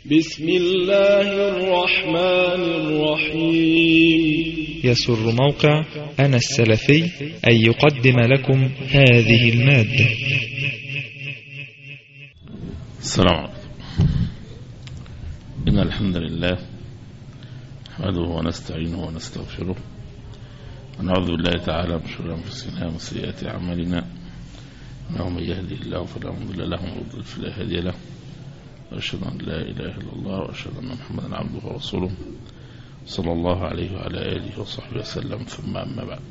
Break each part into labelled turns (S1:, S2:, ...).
S1: بسم الله الرحمن الرحيم.
S2: يسر موقع أنا السلفي أن يقدم لكم هذه المادة.
S3: السلام عليكم. إن الحمد لله نحمده ونستعينه ونستغفره ونعوذ بالله تعالى من شرور أنفسنا ومن سيئات أعمالنا، إنه من يهدي الله فلا مضل له ومن يضلل فلا هادي له، وأشهد أن لا إله إلا الله وأشهد أن محمدا عبده ورسوله صلى الله عليه وعلى آله وصحبه وسلم. ثم أما بعد،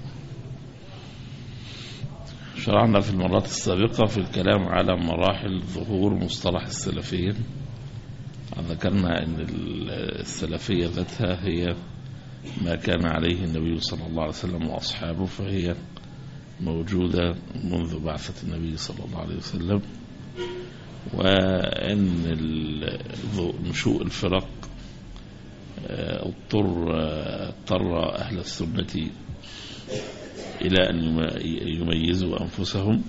S3: شرعنا في المرات السابقة في الكلام على مراحل ظهور مصطلح السلفية. ذكرنا أن السلفية ذاتها هي ما كان عليه النبي صلى الله عليه وسلم وأصحابه، فهي موجودة منذ بعثة النبي صلى الله عليه وسلم، وأن نشوء الفرق اضطر أهل السنة إلى أن يميزوا أنفسهم،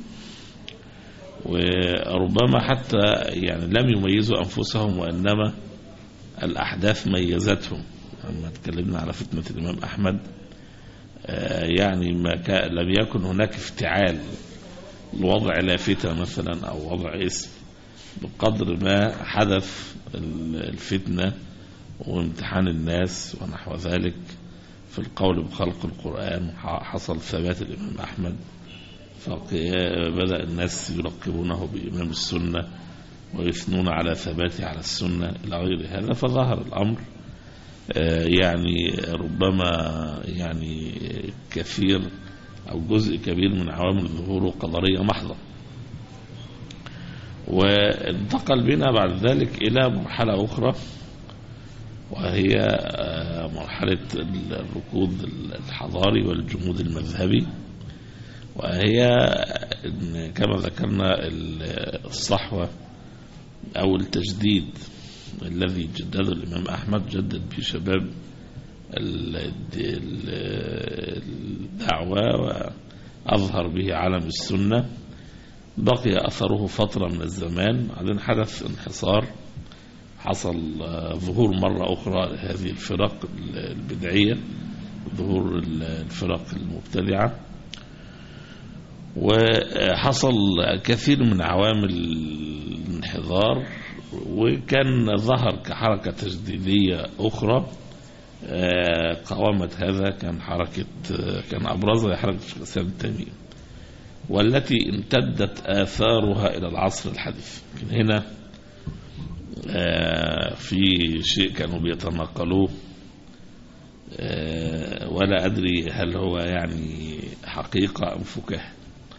S3: وربما حتى يعني لم يميزوا أنفسهم وإنما الأحداث ميزتهم. لما تكلمنا على فتنة الإمام أحمد يعني لم يكن هناك افتعال لوضع لافتة مثلا أو وضع اسم، بقدر ما حدث الفتنة وامتحان الناس ونحو ذلك في القول بخلق القرآن. حصل ثبات الإمام أحمد، فبدأ الناس يلقبونه بإمام السنة ويثنون على ثباته على السنة إلى غير هذا، فظهر الأمر يعني ربما يعني كثير أو جزء كبير من عوامل ظهوره قدرية محضة. وانتقل بنا بعد ذلك إلى مرحلة أخرى، وهي مرحلة الركود الحضاري والجمود المذهبي، وهي كما ذكرنا الصحوة أو التجديد الذي جدده الإمام أحمد، جدد به شباب الدعوة وأظهر به علم السنة. بقي أثره فترة من الزمان، بعدين حدث انحصار، حصل ظهور مرة أخرى لهذه الفرق البدعية، ظهور الفرق المبتدعة، وحصل كثير من عوامل الانحدار، وكان ظهر كحركة تجديدية أخرى قاومت هذا. كان أبرزها حركة الشيخ الإسلام ابن تيمية، والتي امتدت آثارها إلى العصر الحديث. هنا في شيء كانوا بيتناقلوه، ولا أدري هل هو يعني حقيقة أم فكاهة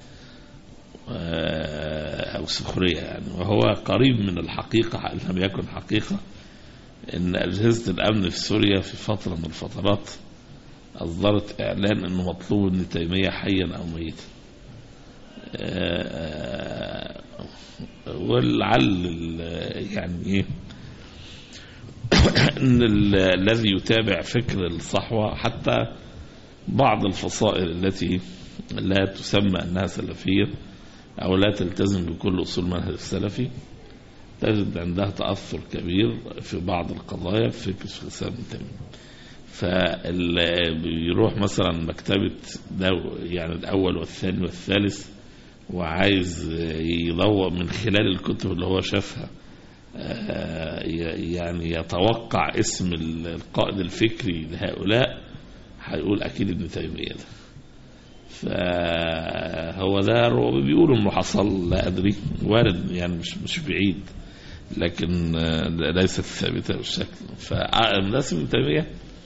S3: أو سخرية يعني، وهو قريب من الحقيقة إن لم يكن حقيقة. إن أجهزة الأمن في سوريا في فترة من الفترات أصدرت إعلان أنه مطلوب ابن تيمية حيا أو ميتا، ولعل يعني إيه أن الذي يتابع فكر الصحوة، حتى بعض الفصائل التي لا تسمى أنها سلفية أو لا تلتزم بكل أصول منهج السلفي، تجد عندها تأثر كبير في بعض القضايا في فكر الشيخ الإسلام ابن تيمية. فاللي بيروح مثلا مكتبة يعني الأول والثاني والثالث وعايز يدور من خلال الكتب اللي هو شافها يعني يتوقع اسم القائد الفكري لهؤلاء، هيقول أكيد ابن تيمية ده. فهو ده بيقولوا انه حصل، لا ادري، وارد يعني مش بعيد، لكن ليست ثابته بالشكل. فالناس ابن تيميه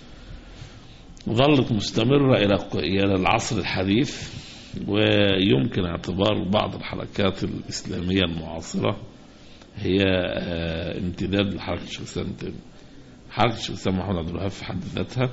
S3: ظلت مستمره الى العصر الحديث، ويمكن اعتبار بعض الحركات الاسلاميه المعاصره هي امتداد لحركه الشيخ الاسلام ابن تيميه. حركه الشيخ الاسلام محمد عبد الوهاب في حد ذاتها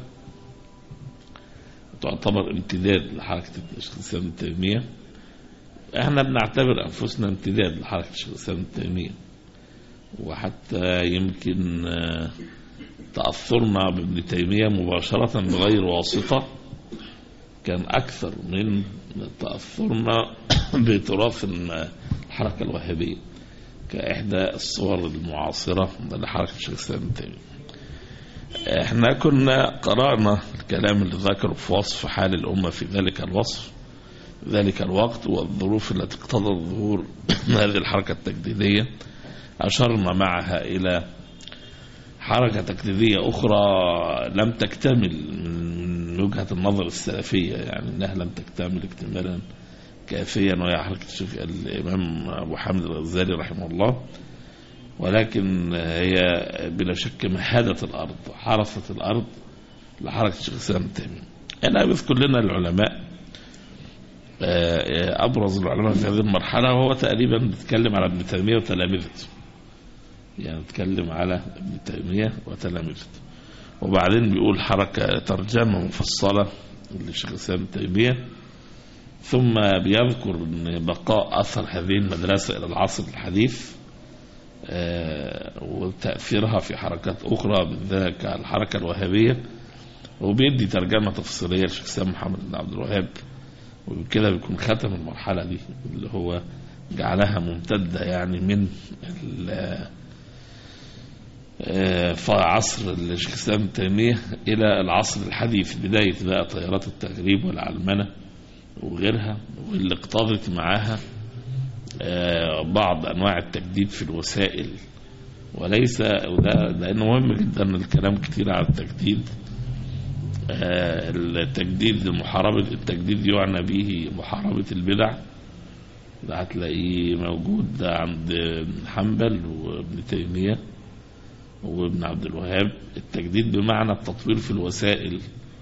S3: تعتبر امتداد لحركة الشيخ الإسلام ابن تيمية. احنا بنعتبر أنفسنا امتداد لحركة الشيخ الإسلام ابن تيمية، وحتى يمكن تأثرنا بابن تيمية مباشرة بغير واسطة كان أكثر من تأثرنا بتراث الحركة الوهابية. كإحدى الصور المعاصرة لحركة الشيخ الإسلام ابن تيمية. احنا كنا قرأنا الكلام اللي ذكره في وصف حال الأمة في ذلك الوقت والظروف التي اقتضت ظهور هذه الحركة التجديدية. أشرنا معها إلى حركة تجديدية أخرى لم تكتمل من وجهة النظر السلفية، يعني أنها لم تكتمل اكتمالا كافيا، وهي حركة الإمام أبو حامد الغزالي رحمه الله، ولكن هي بلا شك مهدت الأرض، حرثت الأرض لحركة الشيخ الإسلام ابن تيمية. أنا بذكر لنا العلماء، أبرز العلماء في هذه المرحلة، وهو تقريبا بيتكلم على ابن تيمية وتلامذته، يعني بيتكلم على ابن تيمية وتلامذته، وبعدين بيقول حركة ترجمة مفصلة للشيخ الإسلام ابن تيمية، ثم بيذكر أن بقاء أثر هذه المدرسة إلى العصر الحديث وتأثيرها في حركات أخرى بالذات الحركة الوهابية، وبيدي ترجمة تفصيلية للشيخ الإسلام محمد بن عبد الوهاب، وبكده بيكون ختم المرحلة دي اللي هو جعلها ممتدة يعني من عصر الشيخ الإسلام ابن تيمية إلى العصر الحديث، بداية بقى تيارات التغريب والعلمنة وغيرها، واللي اقتضت معاها بعض أنواع التجديد في الوسائل، وليس وده لأنه مهم جدا الكلام كتير على التجديد. التجديد محاربة، التجديد يعنى به محاربة البدع، ده هتلاقيه موجود عند حنبل وابن تيمية وابن عبد الوهاب. التجديد بمعنى التطوير في الوسائل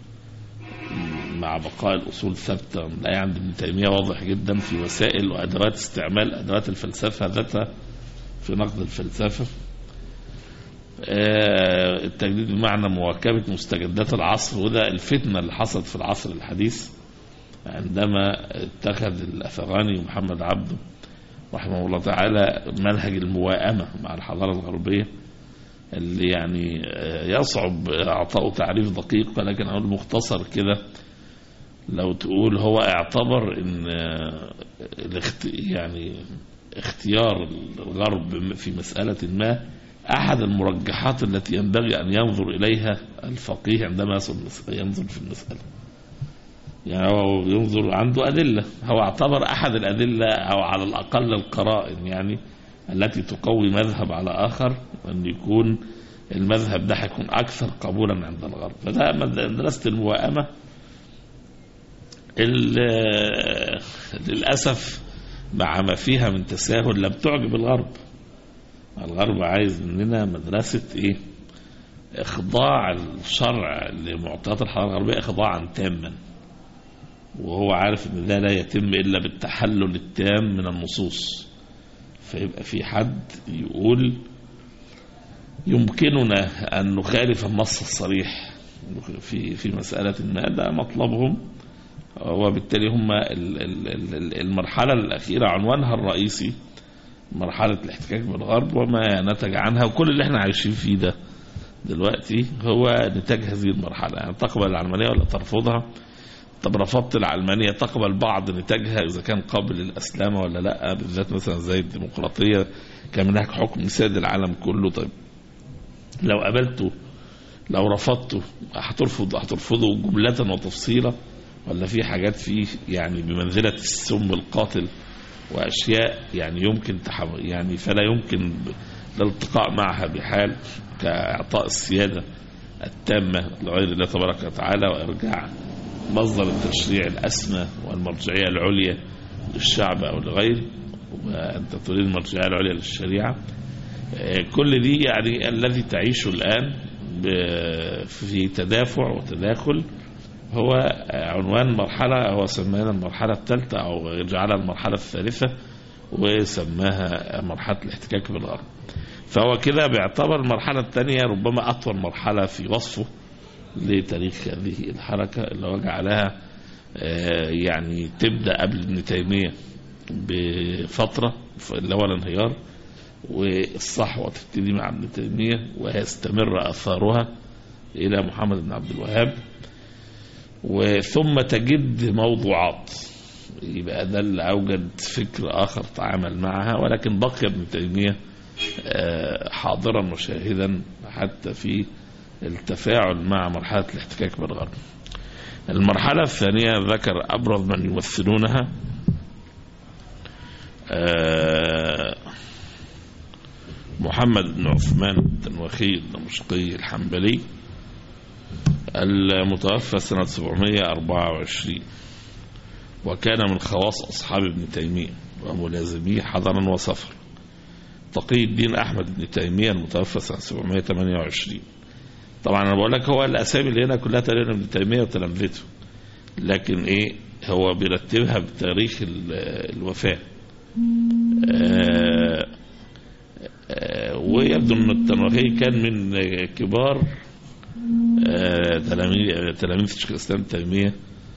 S3: مع بقاء الأصول ثابتة، لا عند ابن تيمية واضح جدا في وسائل وأدوات، استعمال أدوات الفلسفة ذاتها في نقد الفلسفة. التجديد بمعنى مواكبة مستجدات العصر، وده الفتنة اللي حصلت في العصر الحديث عندما اتخذ الأفغاني ومحمد عبده رحمه الله تعالى منهج المواءمة مع الحضارة الغربية، اللي يعني يصعب اعطائه تعريف دقيق، ولكن اقول مختصر كده، لو تقول هو اعتبر ان يعني اختيار الغرب في مسألة ما احد المرجحات التي ينبغي ان ينظر اليها الفقيه عندما ينظر في المسألة. يعني هو ينظر عنده أدلة، هو اعتبر احد الأدلة او على الاقل القرائن يعني التي تقوي مذهب على آخر، أن يكون المذهب ده هيكون أكثر قبولا عند الغرب. فده مدرسة المواءمة للأسف مع ما فيها من تساهل لم تعجب الغرب. الغرب عايز مننا مدرسة إيه؟ إخضاع الشرع لمعطيات الحضارة الغربية إخضاعا تاما، وهو عارف أن ده لا يتم إلا بالتحلل التام من النصوص. فيبقى في حد يقول يمكننا أن نخالف النص الصريح في مسألة ما، ده مطلبهم، وبالتالي هم المرحلة الأخيرة عنوانها الرئيسي مرحلة الاحتكاك بالغرب وما نتج عنها، وكل اللي احنا عايشين فيه ده دلوقتي هو نتاج هذه المرحلة. يعني تقبل العلمانية ولا ترفضها؟ طب رفضت العلمانية تقبل بعض نتاجها إذا كان قابل للأسلامة ولا لا، بالذات مثلا زي الديمقراطية كان هناك حكم سيد العالم كله. طيب لو قبلته لو رفضته هترفضه جملة وتفصيلا، ولا في حاجات فيه يعني بمنزلة السم القاتل وأشياء يعني يمكن يعني فلا يمكن الالتقاء معها بحال، كإعطاء السيادة التامة لغير الله تبارك وتعالى وإرجاع مصدر التشريع الأسمى والمرجعية العليا للشعب أو لغيره، وأنت تريد المرجعية العليا للشريعة. كل دي يعني الذي تعيشه الآن في تدافع وتداخل هو عنوان مرحلة هو سماها المرحلة الثالثة أو جعلها المرحلة الثالثة وسماها مرحلة الاحتكاك بالغرب. فهو كده بيعتبر المرحلة الثانية ربما أطول مرحلة في وصفه لتاريخ هذه الحركة، اللي هو جعلها يعني تبدأ قبل ابن تيمية بفترة اللي هو الانهيار، والصحوة تبتدي مع ابن تيمية ويستمر أثارها إلى محمد بن عبد الوهاب، وثم تجد موضوعات. يبقى ده اللي أوجد فكر آخر تعامل معها، ولكن بقي ابن تيمية حاضرا وشاهدا حتى في التفاعل مع مرحلة الاحتكاك بالغرب. المرحلة الثانية ذكر أبرز من يمثلونها محمد بن عثمان التنوخي الدمشقي الحنبلي المتوفى سنة 724، وكان من خواص أصحاب ابن تيمية وملازميه حضرا وسفر. تقي الدين أحمد بن تيمية المتوفى سنة 728. طبعا أنا بقول لك هو الأسامي اللي هنا كلها تقريبا ابن تيمية وتلامذته، لكن هو بيرتبها بتاريخ الوفاة. ويبدو أن التنوخي كان من كبار تلاميذ شيخ الإسلام تيمية،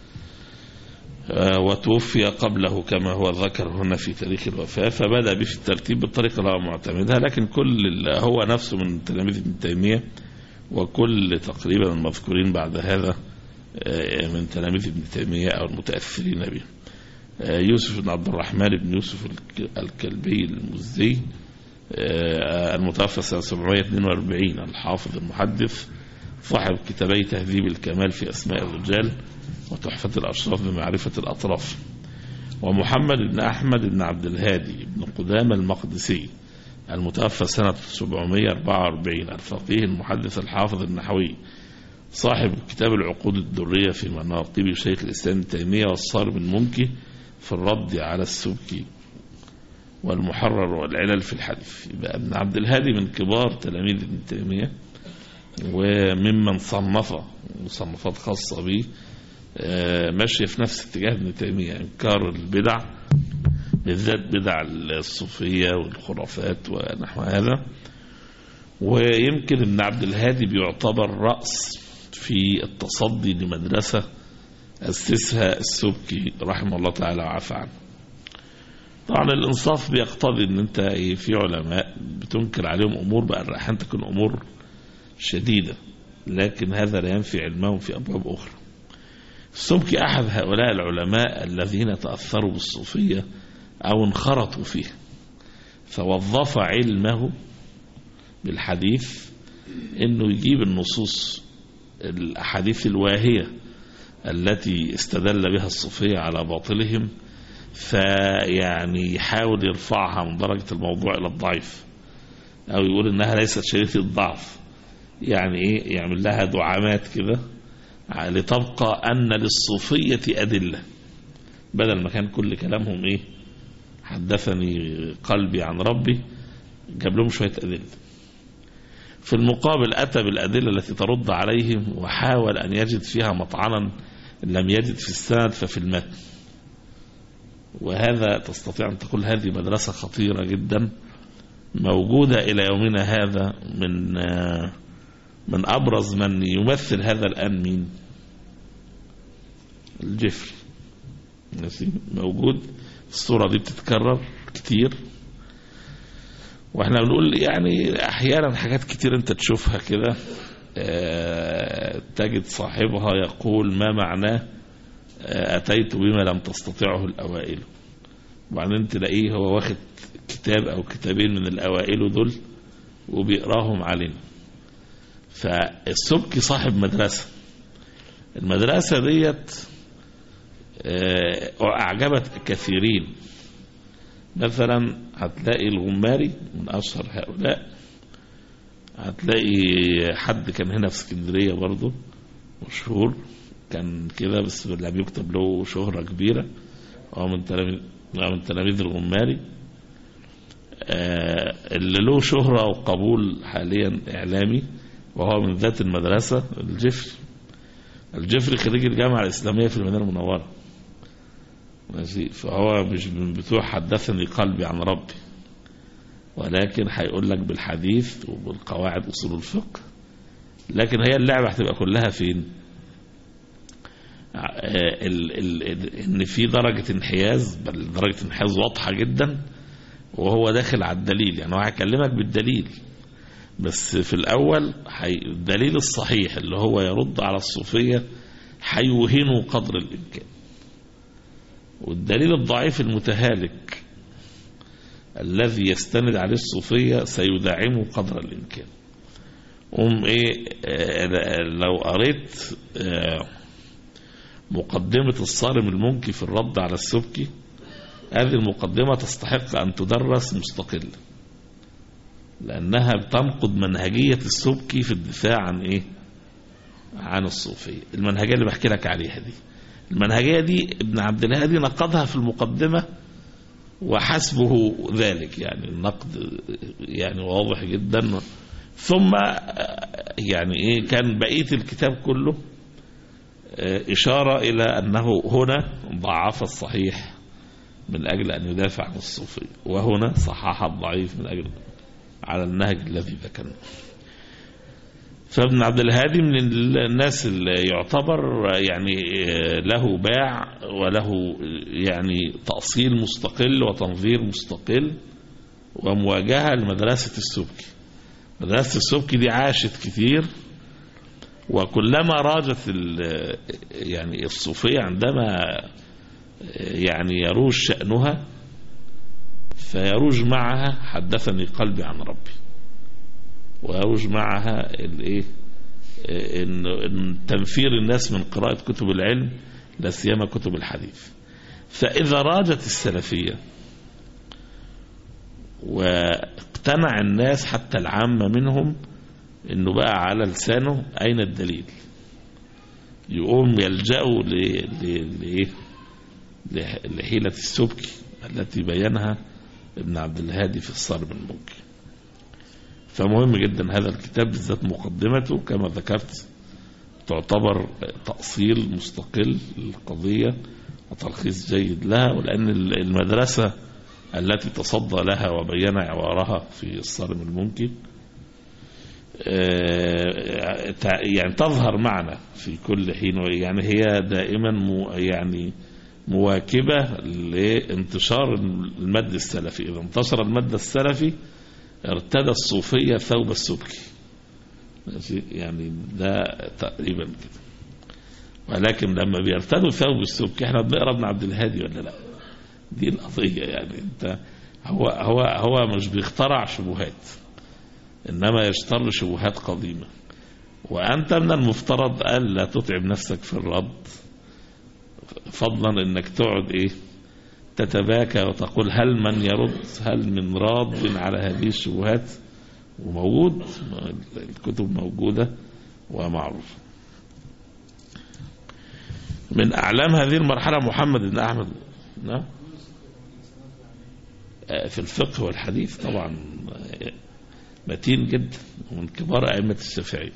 S3: وتوفي قبله كما هو ذكر هنا في تاريخ الوفاة، فبدأ به في الترتيب بالطريقة اللي هو معتمدها. لكن كل هو نفسه من تلاميذ ابن تيمية، وكل تقريبا المذكورين بعد هذا من تلاميذ ابن تيمية أو المتأثرين به. يوسف بن عبد الرحمن بن يوسف الكلبي المزي المتوفى سنة 742، الحافظ المحدث صاحب كتابي تهذيب الكمال في أسماء الرجال وتحفة الأشراف بمعرفة الأطراف. ومحمد بن أحمد بن عبد الهادي بن قدامة المقدسي المتوفى سنة 744، الفقيه المحدث الحافظ النحوي صاحب كتاب العقود الدرية في مناقب شيخ الإسلام ابن تيمية والصارم المنكي في الرد على السبكي والمحرر والعلل في الحديث. يبقى ابن عبد الهادي من كبار تلاميذ ابن تيمية، وممن صنف مصنفات خاصة به ماشية في نفس اتجاه ابن تيمية، إنكار البدع بالذات بدع الصوفية والخرافات ونحو هذا. ويمكن ابن عبد الهادي بيعتبر رأس في التصدي لمدرسة أسسها السبكي رحمه الله تعالى وعفى عنه. طبعا الإنصاف بيقتضي أن أنت في علماء بتنكر عليهم أمور بقى أحيانا تكون أمور شديدة، لكن هذا لا ينفي علمهم في أبواب أخرى. السبكي أحد هؤلاء العلماء الذين تأثروا بالصوفية أو انخرطوا فيه، فوظف علمه بالحديث أنه يجيب النصوص الأحاديث الواهية التي استدل بها الصوفية على باطلهم، فيعني يحاول يرفعها من درجة الموضوع إلى الضعيف، أو يقول إنها ليست شديدة الضعف، يعني يعمل لها دعامات كده لتبقى أن للصوفية أدلة، بدل ما كان كل كلامهم حدثني قلبي عن ربي، جاب لهم شوية أدلة. في المقابل أتى بالأدلة التي ترد عليهم، وحاول أن يجد فيها مطعنا لم يجد في السند ففي المتن. وهذا تستطيع أن تقول هذه مدرسة خطيرة جدا موجودة إلى يومنا هذا. من أبرز من يمثل هذا الآن مين؟ الجفري موجود. الصورة دي بتتكرر كتير، واحنا بنقول يعني احيانا حاجات كتير انت تشوفها كده تجد صاحبها يقول ما معناه اتيت بما لم تستطيعه الاوائل، وبعدين تلاقيه هو واخد كتاب او كتابين من الاوائل دول وبيقراهم علينا. فالسبكي صاحب مدرسة، المدرسة ديت اعجبت كثيرين. مثلا هتلاقي الغماري من أشهر هؤلاء، هتلاقي حد كان هنا في اسكندرية برضو مشهور كان كده، بس لا بيكتب له شهرة كبيرة، هو من تلاميذ الغماري اللي له شهرة وقبول حاليا إعلامي، وهو من ذات المدرسة. الجفري خريج الجامعة الإسلامية في المدينة المنورة، ماشي. فهو مش من بتوع حدثني قلبي عن ربي، ولكن هيقول لك بالحديث وبالقواعد أصول الفقه. لكن هي اللعبة هتبقى كلها فين؟ ان في درجة انحياز، بل درجة انحياز واضحة جدا، وهو داخل على الدليل. يعني هو هيكلمك بالدليل، بس في الأول الدليل الصحيح اللي هو يرد على الصوفية هيوهنه قدر الإمكان، والدليل الضعيف المتهالك الذي يستند عليه الصوفية سيدعمه قدر الإمكان. لو قريت مقدمة الصارم المنكي في الرد على السبكي، هذه المقدمة تستحق أن تدرس مستقلة، لأنها بتنقض منهجية السبكي في الدفاع عن الصوفية. المنهجية اللي بحكي لك عليها دي، المنهجية دي ابن عبد الهادي نقضها في المقدمة وحسبه ذلك، يعني النقد واضح جدا. ثم كان بقية الكتاب كله إشارة إلى أنه هنا ضعف الصحيح من أجل أن يدافع عن الصوفية، وهنا صحح الضعيف من أجل على النهج الذي ذكرناه. فابن عبد الهادي من الناس اللي يعتبر له باع وله تأصيل مستقل وتنظير مستقل ومواجهة لمدرسة السبكي. مدرسة السبكي دي عاشت كثير، وكلما راجت الصوفية عندما يروج شأنها فيروج معها حدثني قلبي عن ربي، ويروج معها إن تنفير الناس من قراءة كتب العلم لا سيما كتب الحديث. فإذا راجت السلفية واقتنع الناس حتى العامة منهم إنه بقى على لسانه أين الدليل، يقوم يلجأوا لحيلة السبكي التي بينها ابن عبد الهادي في الصارم المنكي. فمهم جدا هذا الكتاب بالذات، مقدمته كما ذكرت تعتبر تأصيل مستقل للقضية وتلخيص جيد لها، ولأن المدرسة التي تصدى لها وبين عوارها في الصارم المنكي تظهر معنا في كل حين، هي دائما مواكبة لانتشار المد السلفي. إذا انتشر المد السلفي ارتدى الصوفية ثوب السبكي، ده تقريبا كده. ولكن لما بيرتدوا ثوب السبكي احنا بنقرا ابن عبد الهادي ولا لا؟ دي القضية. انت هو مش بيخترع شبهات، انما يشتر شبهات قديمة، وانت من المفترض الا تتعب نفسك في الرد، فضلا انك تقعد تتباكى وتقول هل من يرد، هل من راض على هذه الشبهات. وموجود، الكتب موجودة ومعروف. من أعلام هذه المرحلة محمد بن أحمد في الفقه والحديث طبعا متين جدا، ومن كبار أئمة الشافعية.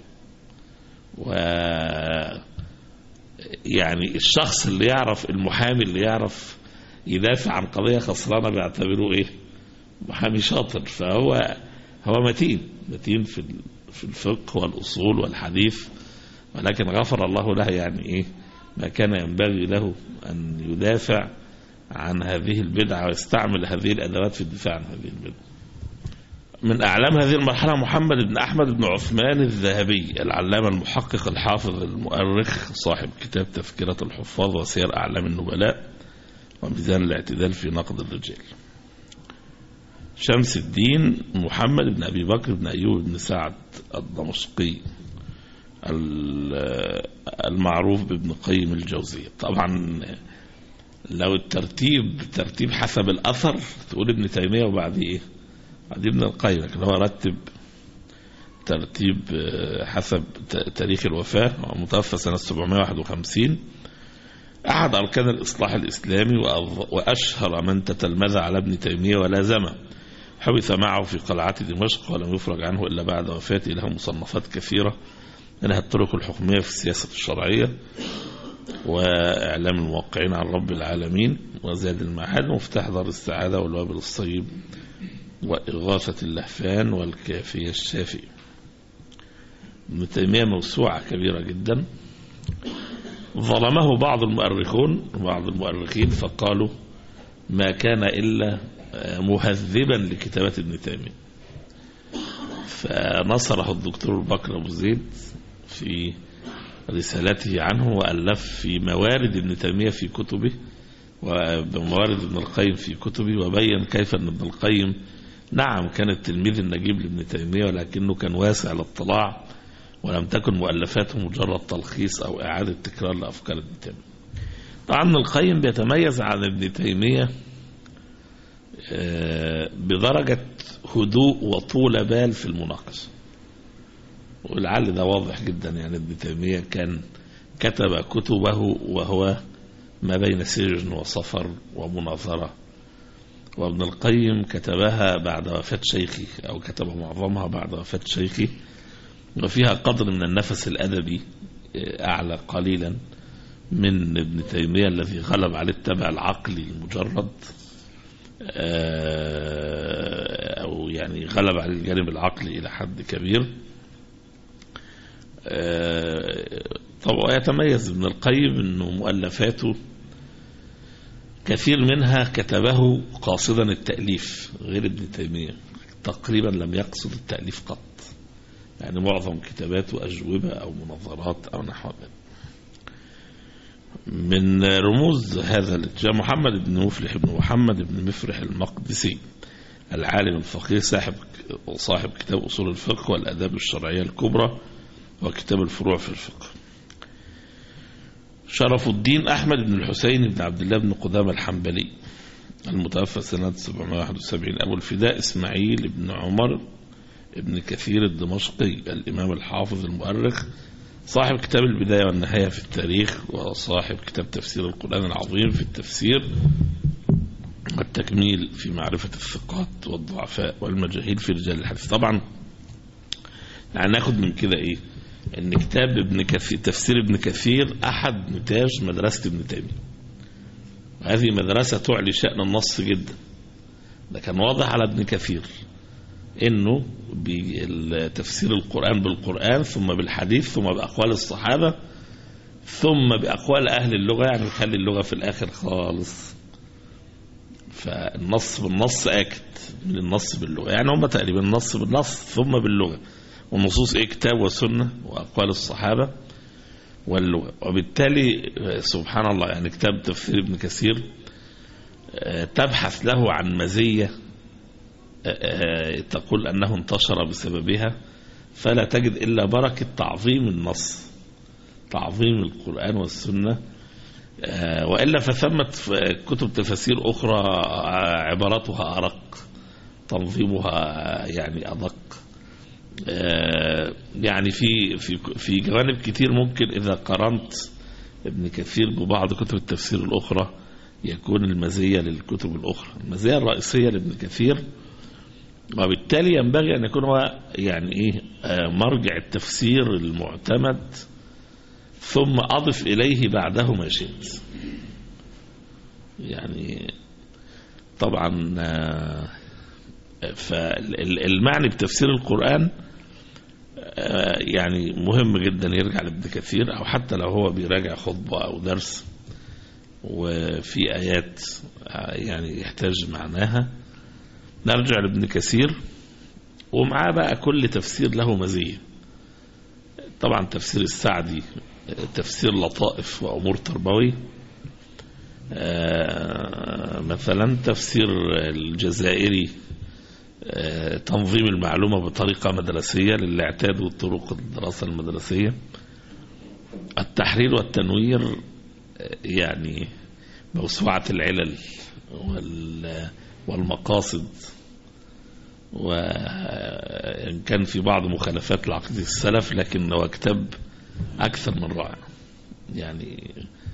S3: الشخص اللي يعرف، المحامي اللي يعرف يدافع عن قضية خسرانة بيعتبروه محامي شاطر. فهو متين في الفقه والأصول والحديث، ولكن غفر الله له ما كان ينبغي له أن يدافع عن هذه البدعة ويستعمل هذه الأدوات في الدفاع عن هذه البدعة. من أعلام هذه المرحلة محمد بن أحمد بن عثمان الذهبي، العلامة المحقق الحافظ المؤرخ، صاحب كتاب تذكرة الحفاظ وسير أعلام النبلاء وميزان الاعتدال في نقد الرجال. شمس الدين محمد بن أبي بكر بن أيوب بن سعد الدمشقي المعروف بابن قيم الجوزية. طبعا لو الترتيب حسب الأثر تقول ابن تيمية وبعديه بعد ابن القيم، لكن هو رتب ترتيب حسب تاريخ الوفاة، ومتوفى سنة 751. أحد أركان الإصلاح الإسلامي وأشهر من تتلمذ على ابن تيمية ولازمه. حبس معه في قلعة دمشق ولم يفرج عنه إلا بعد وفاته. له مصنفات كثيرة، منها الطرق الحكمية في السياسة الشرعية، وإعلام الموقعين عن رب العالمين، وزاد المعاد، ومفتاح دار السعادة، والوابل الصيب، وإغاثة اللهفان، والكافية الشافية. ابن تيمية موسوعة كبيرة جدا. ظلمه بعض المؤرخين فقالوا ما كان إلا مهذبا لكتابة ابن تيمية، فنصره الدكتور بكر أبو زيد في رسالته عنه، وألف في موارد ابن تيمية في كتبه وبموارد ابن القيم في كتبه، وبين كيف أن ابن القيم نعم كان التلميذ النجيب لابن تيمية، ولكنه كان واسع الاطلاع، ولم تكن مؤلفاته مجرد تلخيص أو إعادة تكرار لأفكار ابن تيمية. طبعا ابن القيم بيتميز عن ابن تيمية بدرجة هدوء وطول بال في المناقشة، ولعل ده واضح جدا. يعني ابن تيمية كان كتب كتبه وهو ما بين سجن وسفر ومناظرة، وابن القيم كتبها بعد وفاة شيخي، أو كتب معظمها بعد وفاة شيخي، وفيها قدر من النفس الأدبي أعلى قليلا من ابن تيمية الذي غلب عليه التبع العقلي المجرد، أو يعني غلب على الجانب العقلي إلى حد كبير. طبعا يتميز ابن القيم أنه مؤلفاته كثير منها كتبه قاصدا التأليف، غير ابن تيمية تقريبا لم يقصد التأليف قط، يعني معظم كتاباته أجوبة أو مناظرات أو نحو ذلك. من رموز هذا الاتجاه محمد بن مفلح بن محمد بن مفرح المقدسي، العالم الفقيه صاحب كتاب أصول الفقه والآداب الشرعية الكبرى وكتاب الفروع في الفقه. شرف الدين أحمد بن الحسين بن عبد الله بن قدامة الحنبلي المتوفى سنة 771. أبو الفداء إسماعيل بن عمر ابن كثير الدمشقي، الإمام الحافظ المؤرخ، صاحب كتاب البداية والنهاية في التاريخ، وصاحب كتاب تفسير القرآن العظيم في التفسير والتكميل في معرفة الثقات والضعفاء والمجاهيل في رجال الحديث. طبعا يعني ناخد من كده إيه؟ إن كتاب ابن كثير، تفسير ابن كثير، أحد نتاج مدرسة ابن تيمية، وهذه مدرسة تعلي شأن النص جدا. ده كان واضح على ابن كثير إنه بتفسير القرآن بالقرآن، ثم بالحديث، ثم بأقوال الصحابة، ثم بأقوال أهل اللغة، يعني يخلي اللغة في الآخر خالص. فالنص بالنص آكد من النص باللغة، يعني هم تقريبا النص بالنص ثم باللغة، والنصوص إيه؟ كتاب وسنة وأقوال الصحابة واللغة. وبالتالي سبحان الله، يعني كتاب تفسير ابن كثير تبحث له عن مزية تقول أنه انتشر بسببها، فلا تجد إلا بركة تعظيم النص، تعظيم القرآن والسنة. وإلا فثمت كتب تفسير أخرى عباراتها أرق، تنظيمها يعني أدق. يعني في جوانب كتير ممكن إذا قارنت ابن كثير ببعض كتب التفسير الأخرى يكون المزية للكتب الأخرى. المزية الرئيسية لابن كثير، وبالتالي ينبغي أن يكون هو يعني إيه مرجع التفسير المعتمد، ثم أضف إليه بعده ما شئت. يعني طبعا فالمعني بتفسير القرآن يعني مهم جدا يرجع لابن كثير، أو حتى لو هو بيراجع خطبة أو درس وفي آيات يعني يحتاج معناها، نرجع لابن كثير، ومعاه بقى كل تفسير له مزية. طبعا تفسير السعدي تفسير لطائف وأمور تربوي، مثلا تفسير الجزائري تنظيم المعلومة بطريقة مدرسية للي اعتادوا طرق الدراسة المدرسية. التحرير والتنوير يعني موسوعة العلل والمقاصد، وإن كان في بعض مخالفات لعقيدة السلف، لكن هو كتاب أكثر من رائع. يعني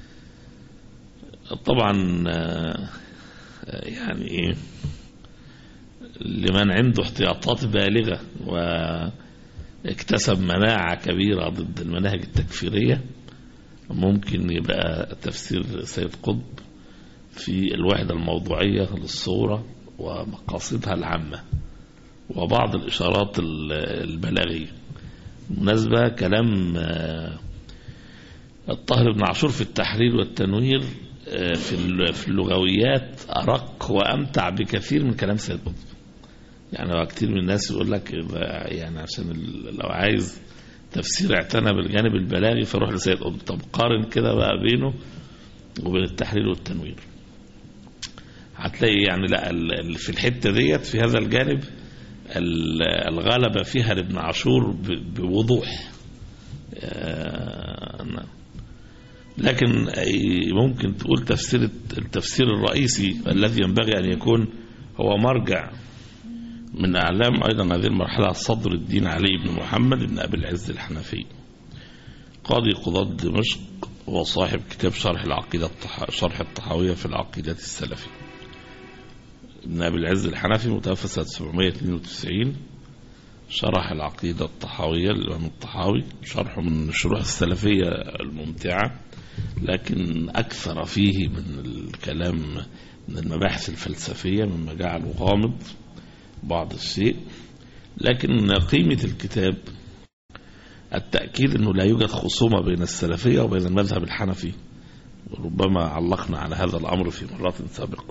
S3: طبعا يعني لمن عنده احتياطات بالغة واكتسب مناعة كبيرة ضد المناهج التكفيرية، ممكن يبقى تفسير سيد قطب في الوحدة الموضوعية للصورة ومقاصدها العامة وبعض الإشارات البلاغية. بالمناسبة كلام الطاهر بن عاشور في التحرير والتنوير في اللغويات أرق وأمتع بكثير من كلام سيد قطب. يعني هو كتير من الناس يقول لك يعني عشان لو عايز تفسير اعتنى بالجانب البلاغي فروح لسيد قطب. طب قارن كده بقى بينه وبين التحرير والتنوير. هتلاقي يعني لا في الحتة ديت في هذا الجانب الغلبة فيها لابن عاشور بوضوح. لكن ممكن تقول التفسير الرئيسي الذي ينبغي أن يكون هو مرجع من أعلام أيضا هذه المرحلة صدر الدين علي بن محمد بن أبي العز الحنفي، قاضي قضاة دمشق، وصاحب كتاب شرح الطحاوية في العقيدة السلفي. ابن أبي العز الحنفي متوفى سنة 792، شرح العقيدة الطحاوية للإمام الطحاوي، شرحه من الشروح السلفية الممتعة، لكن أكثر فيه من الكلام من المباحث الفلسفية مما جعله غامض بعض الشيء. لكن قيمة الكتاب التأكيد أنه لا يوجد خصومة بين السلفية وبين المذهب الحنفي، وربما علقنا على هذا الأمر في مرات سابقة.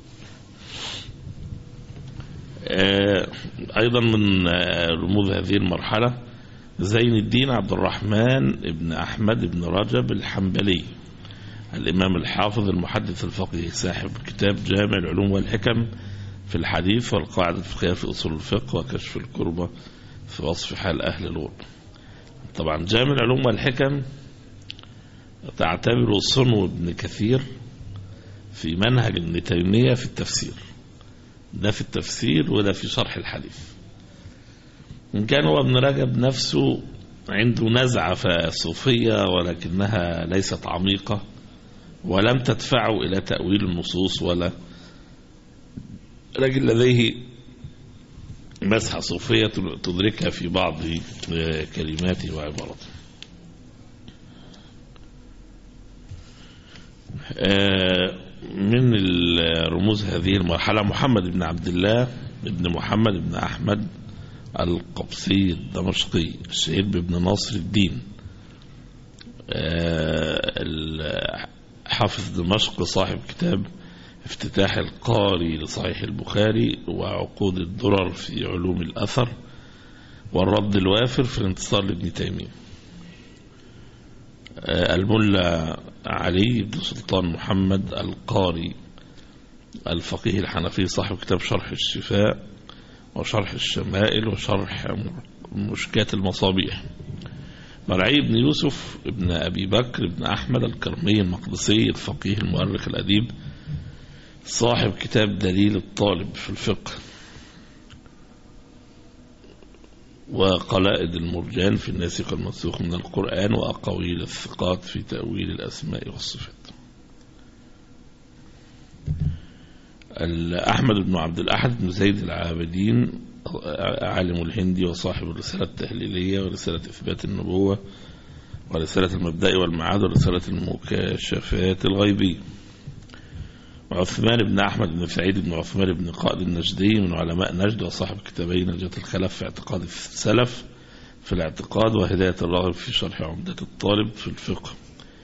S3: أيضا من رموز هذه المرحلة زين الدين عبد الرحمن بن أحمد بن رجب الحنبلي، الإمام الحافظ المحدث الفقيه، صاحب كتاب جامع العلوم والحكم في الحديث والقاعدة الفقهية في أصول الفقه وكشف الكربة في وصف حال أهل الغرب. طبعا جامع العلوم والحكم تعتبره صنو ابن كثير في منهج ابن تيمية في التفسير، ده في التفسير وده في شرح الحديث. إن كان هو ابن رجب نفسه عنده نزعة صوفية ولكنها ليست عميقة ولم تدفعه إلى تأويل النصوص، ولا رجل لديه مسحة صوفية تدركها في بعض كلماته وعباراته. من الرموز هذه المرحلة محمد بن عبد الله بن محمد بن أحمد القبسي الدمشقي، الشهير بابن ناصر الدين، حافظ دمشق، صاحب كتاب افتتاح القاري لصحيح البخاري وعقود الدرر في علوم الأثر والرد الوافر في الانتصار لابن تيمية. الملا علي بن سلطان محمد القاري الفقيه الحنفي، صاحب كتاب شرح الشفاء وشرح الشمائل وشرح مشكات المصابيح. مرعي بن يوسف ابن أبي بكر ابن أحمد الكرمي المقدسي، الفقيه المؤرخ الأديب، صاحب كتاب دليل الطالب في الفقه وقلائد المرجان في الناسخ والمنسوخ من القرآن وأقاويل الثقات في تأويل الأسماء والصفات. أحمد بن عبد الأحد بن زيد العابدين، عالم الهندي وصاحب الرسالة التهليلية ورسالة إثبات النبوة ورسالة المبدأ والمعاد ورسالة المكاشفات الغيبية. عثمان بن أحمد بن سعيد بن عثمان بن قائد النجدي من علماء نجد وصاحب كتابين نجاة الخلف في اعتقاد السلف في الاعتقاد وهداية الراغب في شرح عمدة الطالب في الفقه.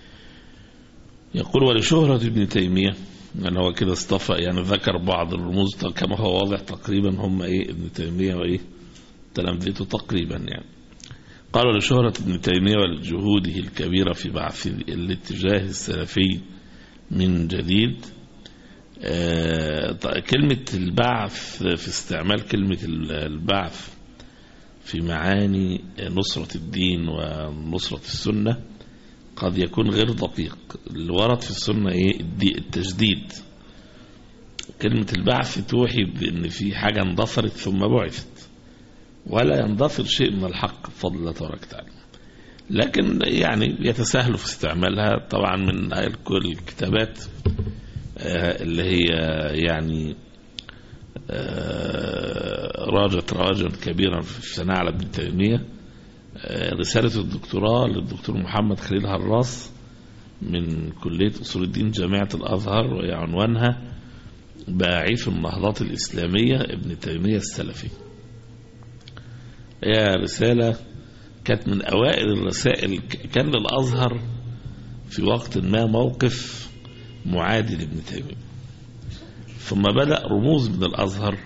S3: يقول ولشهرة ابن تيمية، يعني هو كده اصطفى، يعني ذكر بعض الرموز كما هو واضح تقريبا هم ابن تيمية تلامذته تقريبا يعني. قال ولشهرة ابن تيمية ولجهوده الكبيرة في بعث الاتجاه السلفي من جديد. كلمة البعث، في استعمال كلمة البعث في معاني نصرة الدين ونصرة السنة قد يكون غير دقيق. اللي ورد في السنة التجديد. كلمة البعث توحي بأن في حاجة اندثرت ثم بعثت، ولا يندثر شيء من الحق بفضل الله تبارك وتعالى، لكن يعني يتساهل في استعمالها طبعا من كل الكتابات اللي هي يعني راجت راجا كبيرا في الثناء على ابن تيمية. رسالة الدكتوراه للدكتور محمد خليل هراس من كلية أصول الدين جامعة الأزهر، وهي عنوانها باعث النهضات الإسلامية ابن تيمية السلفي. هي رسالة كانت من أوائل الرسائل. كان للأزهر في وقت ما موقف معادي لابن تيمية، ثم بدأ رموز من الأزهر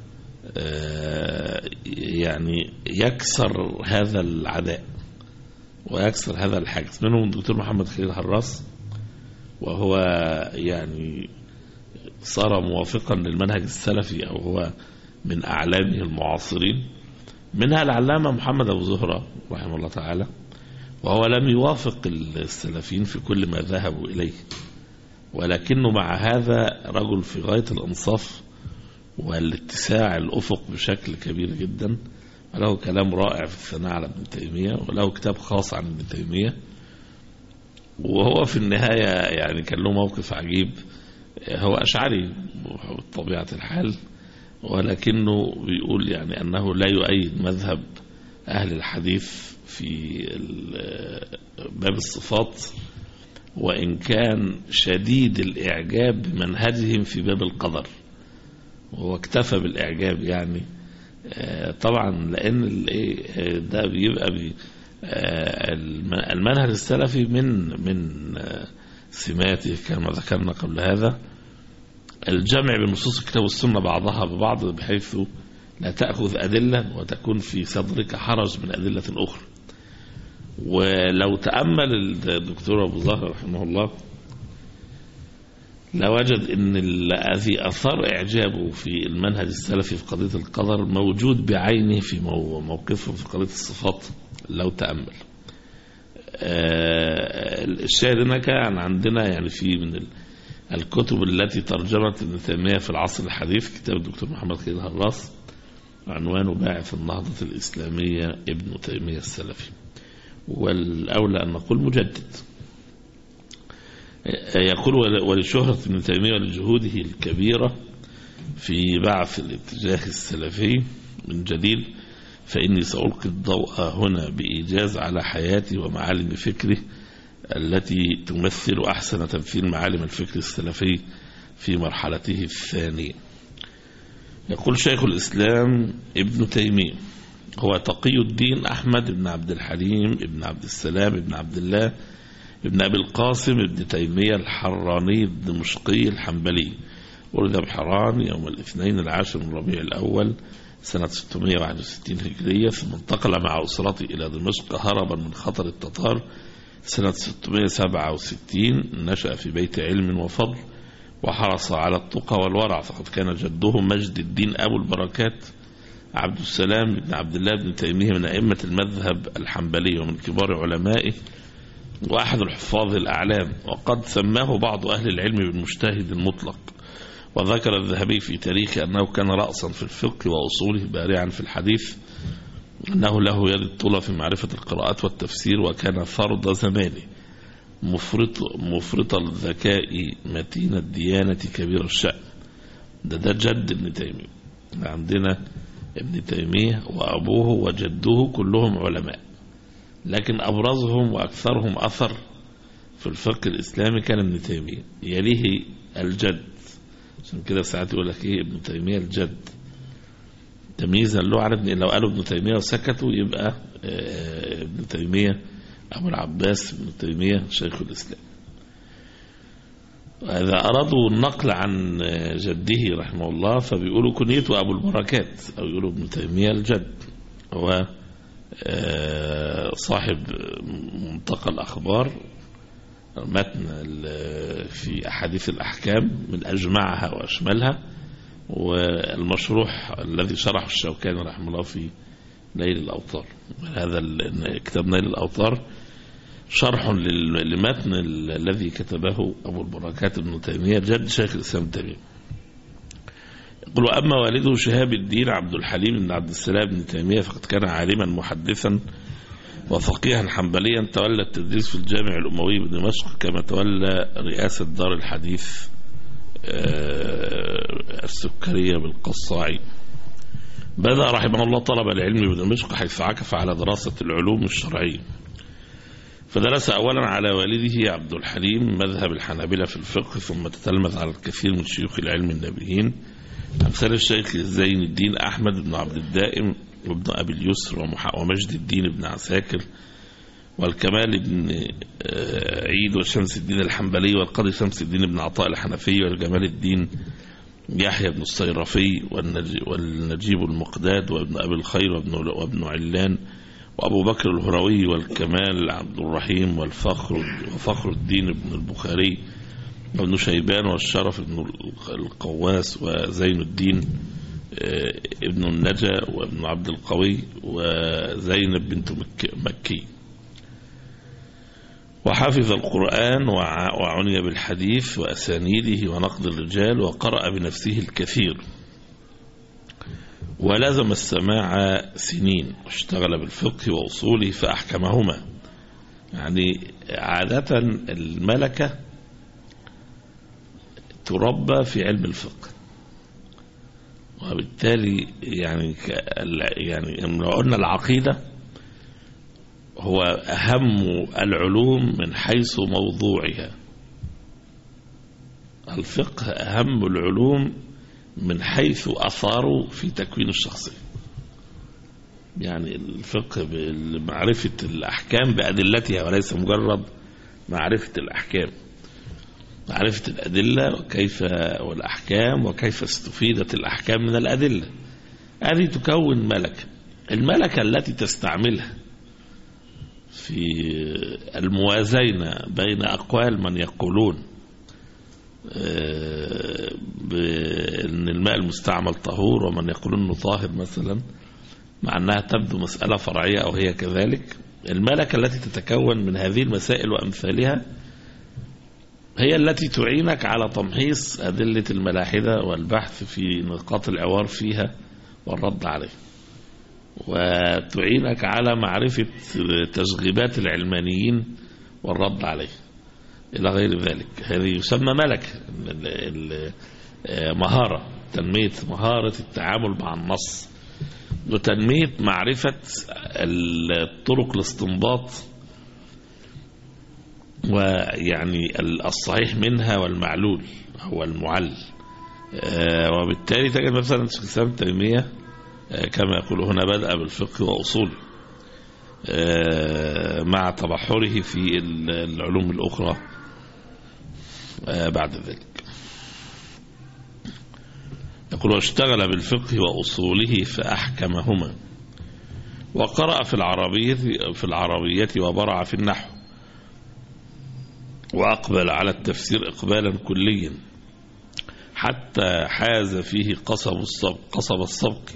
S3: يعني يكسر هذا العداء ويكسر هذا الحاجز. منهم الدكتور محمد خليل هراس، وهو يعني صار موافقا للمنهج السلفي أو هو من أعلامه المعاصرين، منها العلامة محمد أبو زهرة رحمه الله تعالى، وهو لم يوافق السلفيين في كل ما ذهبوا إليه، ولكنه مع هذا رجل في غاية الإنصاف والاتساع الأفق بشكل كبير جدا، وله كلام رائع في الثناء على ابن تيمية، وله كتاب خاص عن ابن تيمية. وهو في النهاية يعني كان له موقف عجيب، هو أشعري بطبيعة الحال، ولكنه بيقول يعني أنه لا يؤيد مذهب أهل الحديث في باب الصفات، وإن كان شديد الإعجاب بمنهجهم في باب القدر، وهو اكتفى بالإعجاب يعني طبعا، لأن ده بيبقى المنهج السلفي من سماته كما ذكرنا قبل هذا الجمع بين نصوص الكتاب والسنة بعضها ببعض، بحيث لا تأخذ أدلة وتكون في صدرك حرج من أدلة أخرى. ولو تأمل الدكتور أبو زهر رحمه الله لوجد أن الذي أثار إعجابه في المنهج السلفي في قضية القدر موجود بعينه في موقفه في قضية الصفات. لو تأمل الشاهد هنا كان عندنا يعني في من الكتب التي ترجمت ابن تيمية في العصر الحديث كتاب الدكتور محمد خليل هراس عنوانه باعث النهضة الإسلامية ابن تيمية السلفي، والأولى أن نقول مجدد. يقول ولشهرة ابن تيمية ولجهوده الكبيرة في بعث الاتجاه السلفي من جديد، فإني سألقي الضوء هنا بإيجاز على حياتي ومعالم فكره التي تمثل أحسن تمثيل معالم الفكر السلفي في مرحلته الثانية. يقول شيخ الإسلام ابن تيمية هو تقي الدين أحمد بن عبد الحليم بن عبد السلام بن عبد الله ابن أبي القاسم ابن تيمية الحراني الدمشقي الحنبلي، ولد بحران يوم الاثنين العاشر من ربيع الأول سنة 661 هجرية، ثم انتقل مع أسرته إلى دمشق هربا من خطر التتار سنة 667. نشأ في بيت علم وفضل وحرص على التقى والورع، فقد كان جده مجد الدين أبو البركات عبد السلام بن عبد الله بن تيمية من أئمة المذهب الحنبلي ومن كبار علمائه وأحد الحفاظ الأعلام، وقد سماه بعض أهل العلم بالمجتهد المطلق. وذكر الذهبي في تاريخه أنه كان رأسا في الفقه وأصوله بارعا في الحديث، أنه له يد الطولة في معرفة القراءات والتفسير، وكان فرض زمانه مفرط الذكاء متين الديانة كبير الشأن. ده جد ابن تيمية. عندنا ابن تيمية وأبوه وجده كلهم علماء، لكن أبرزهم وأكثرهم أثر في الفقه الإسلامي كان ابن تيمية، يليه الجد. عشان كده ساعات يقول لك إيه ابن تيمية الجد تمييزا له عن ابن، لو قالوا ابن تيمية وسكتوا يبقى ابن تيمية أبو العباس ابن تيمية شيخ الإسلام. وإذا أرادوا النقل عن جده رحمه الله فبيقولوا كنيته أبو البركات، أو يقولوا ابن تيمية الجد. هو صاحب منتقى الأخبار، متن في أحاديث الأحكام من أجمعها وأشملها، والمشروح الذي شرحه الشوكاني رحمه الله في نيل الأوطار. هذا كتاب نيل الأوطار شرح لمتن الذي كتبه أبو البركات ابن تيمية جد شيخ الإسلام تيمية. يقول أما والده شهاب الدين عبد الحليم بن عبد السلام بن تيمية فقد كان عالما محدثا وفقيها حنبليا، تولى التدريس في الجامع الأموي بدمشق، كما تولى رئاسة دار الحديث السكرية بالقصاعي. بدأ رحمه الله طلب العلم بدمشق، حيث عكف على دراسة العلوم الشرعية، فدرس أولا على والده عبد الحليم مذهب الحنابلة في الفقه، ثم تتلمذ على الكثير من شيوخ العلم النابهين أمثال الشيخ زين الدين أحمد بن عبد الدائم وابن أبي اليسر ومجد الدين بن عساكر والكمال بن عيد وشمس الدين الحنبلي والقاضي شمس الدين بن عطاء الحنفي والجمال الدين يحيى بن الصيرفي والنجيب المقداد وابن أبي الخير وابن علان وأبو بكر الهروي والكمال عبد الرحيم وفخر الدين بن البخاري وابن شيبان والشرف ابن القواس وزين الدين ابن النجا وابن عبد القوي وزينب بنت مكي. وحفظ القرآن وعني بالحديث وأسانيده ونقد الرجال، وقرأ بنفسه الكثير، ولازم السماع سنين، واشتغل بالفقه وأصوله فأحكمهما. يعني عادة الملكة تربى في علم الفقه، وبالتالي يعني لو قلنا العقيدة هو أهم العلوم من حيث موضوعها، الفقه أهم العلوم من حيث أثاره في تكوين الشخصية. يعني الفقه بمعرفة الأحكام بأدلتها وليس مجرد معرفة الأحكام، معرفة الأدلة والأحكام وكيف استفيدت الأحكام من الأدلة. هذه تكون ملكة. الملكة التي تستعملها في الموازنة بين أقوال من يقولون بأن الماء المستعمل طهور ومن يقولون أنه طاهر مثلا، مع أنها تبدو مسألة فرعية أو هي كذلك، الملكة التي تتكون من هذه المسائل وأمثالها هي التي تعينك على تمحيص أدلة الملاحدة والبحث في نقاط العوار فيها والرد عليه، وتعينك على معرفة تشغيبات العلمانيين والرد عليه إلى غير ذلك. هذه يسمى ملكة، مهارة، تنمية مهارة التعامل مع النص، وتنمية معرفة الطرق الاستنباط ويعني الصحيح منها والمعلول هو المعل. وبالتالي تجد مثلا شيخ الإسلام ابن تيمية كما يقول هنا بدأ بالفقه وأصوله مع تبحره في العلوم الأخرى بعد ذلك. يقول واشتغل بالفقه وأصوله فأحكمهما، وقرأ في العربية وبرع في النحو، وأقبل على التفسير إقبالا كليا حتى حاز فيه قصب السبق،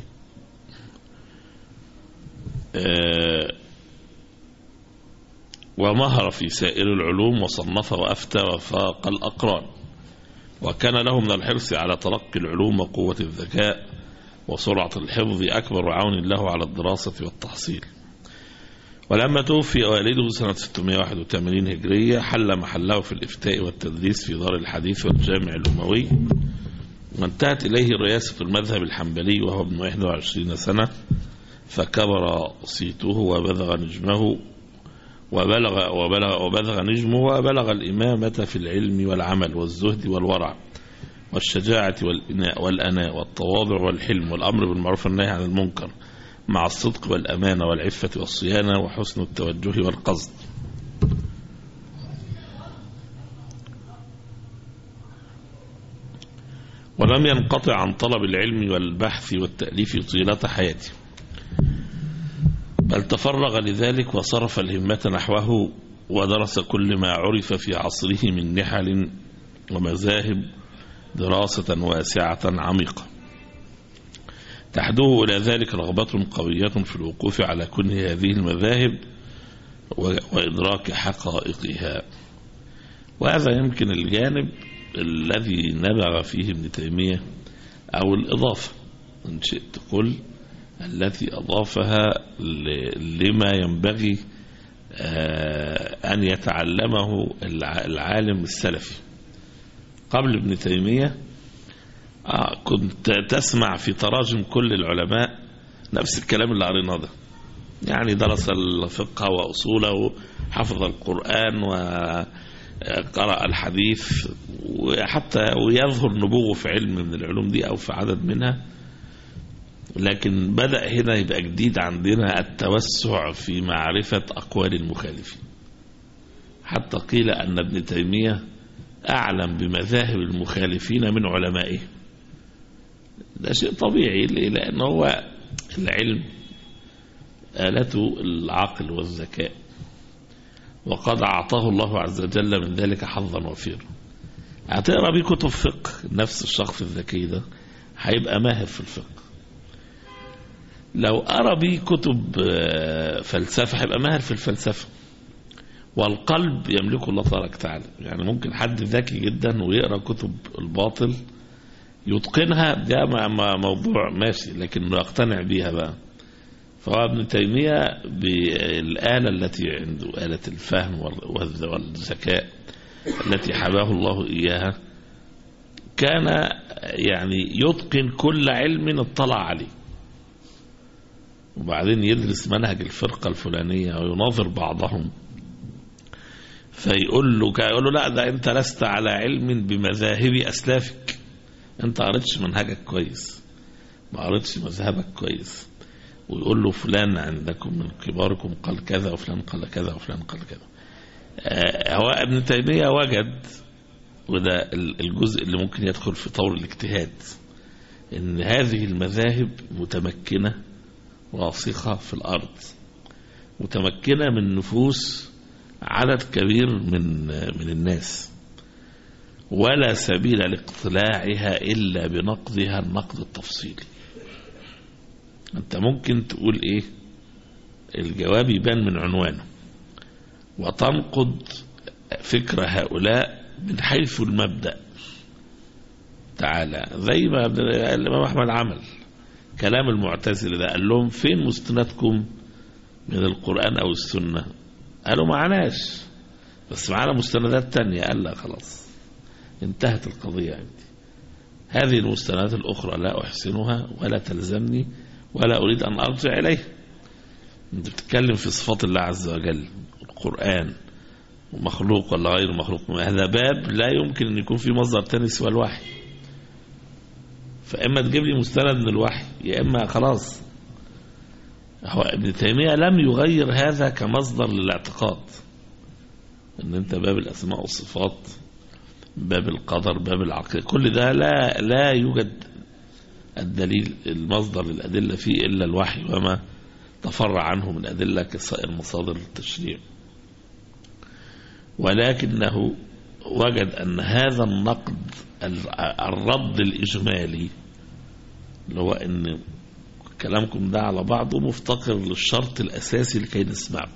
S3: ومهر في سائر العلوم وصنف وأفتى وفاق الأقران، وكان له من الحرص على تلقي العلوم وقوة الذكاء وسرعة الحفظ أكبر عون له على الدراسة والتحصيل. ولما توفي والده سنة 681 هجرية حل محله في الإفتاء والتدريس في دار الحديث والجامع الأموي، وانتهت إليه رئاسة المذهب الحنبلي وهو ابن 21 سنة، فكبر صيته وبلغ نجمه وبلغ الإمامة في العلم والعمل والزهد والورع والشجاعة والأناء والتواضع والحلم والأمر بالمعروف والنهي عن المنكر مع الصدق والأمانة والعفة والصيانة وحسن التوجه والقصد. ولم ينقطع عن طلب العلم والبحث والتأليف طيلة حياته، بل تفرغ لذلك وصرف الهمة نحوه، ودرس كل ما عرف في عصره من نحل ومذاهب دراسة واسعة عميقة تحدوه إلى ذلك رغبة قوية في الوقوف على كنه هذه المذاهب وإدراك حقائقها. وهذا يمكن الجانب الذي نبغ فيه ابن تيمية، أو الإضافة إن شئت قل التي أضافها لما ينبغي أن يتعلمه العالم السلفي. قبل ابن تيمية كنت تسمع في تراجم كل العلماء نفس الكلام اللي قريناه ده، يعني درس الفقه وأصوله، حفظ القرآن وقرأ الحديث، وحتى ويظهر نبوغه في علم من العلوم دي أو في عدد منها. لكن بدأ هنا يبقى جديد عندنا التوسع في معرفة أقوال المخالفين، حتى قيل أن ابن تيمية أعلم بمذاهب المخالفين من علمائه. ده شيء طبيعي، لأنه هو العلم آلته العقل والذكاء، وقد أعطاه الله عز وجل من ذلك حظا وفيرا. هتقرأ بيه كتب فقه، نفس الشخص الذكي ده هيبقى ماهر في الفقه. لو قرأ بيه كتب فلسفة هيبقى ماهر في الفلسفة. والقلب يملكه الله تبارك وتعالى. يعني ممكن حد ذكي جدا ويقرأ كتب الباطل يتقنها، ده موضوع ماشي، لكن يقتنع بيها بقى. فهو ابن تيمية بالآلة التي عنده، آلة الفهم والذكاء التي حباه الله إياها، كان يعني يتقن كل علم اطلع عليه، وبعدين يدرس منهج الفرقة الفلانية ويناظر بعضهم، فيقول له لا، ده أنت لست على علم بمذاهب أسلافك، أنت قريتش منهجك كويس، ما قريتش مذهبك كويس. ويقول له فلان عندكم من كباركم قال كذا، وفلان قال كذا، وفلان قال كذا. هو ابن تيمية وجد، وده الجزء اللي ممكن يدخل في طور الاجتهاد، ان هذه المذاهب متمكنة راسخة في الأرض، متمكنة من نفوس عدد كبير من الناس، ولا سبيل لاقتلاعها إلا بنقضها النقد التفصيلي. أنت ممكن تقول إيه؟ الجواب يبان من عنوانه، وتنقض فكر هؤلاء من حيث المبدأ. تعالى زي ما الإمام أحمد عمل كلام المعتزلة ده، قال لهم فين مستندكم من القرآن أو السنة؟ قالوا معناش، بس معنا مستندات تانية. قال لا خلاص، انتهت القضية عندي، هذه المستندات الأخرى لا أحسنها ولا تلزمني ولا أريد أن أرجع إليه. أنت بتتكلم في صفات الله عز وجل، القرآن مخلوق ولا غير مخلوق، هذا باب لا يمكن أن يكون في مصدر تاني سوى الوحي. فإما تجيب لي مستند من الوحي، يا إما خلاص. هو ابن تيمية لم يغير هذا كمصدر للاعتقاد، أن أنت باب الأسماء والصفات، باب القدر، باب العقيدة، كل ده لا يوجد الدليل المصدر للأدلة فيه إلا الوحي وما تفرع عنه من أدلة كسائر مصادر التشريع. ولكنه وجد أن هذا النقد، الرد الإجمالي، اللي هو أن كلامكم ده على بعضه مفتقر للشرط الأساسي لكي نسمعه،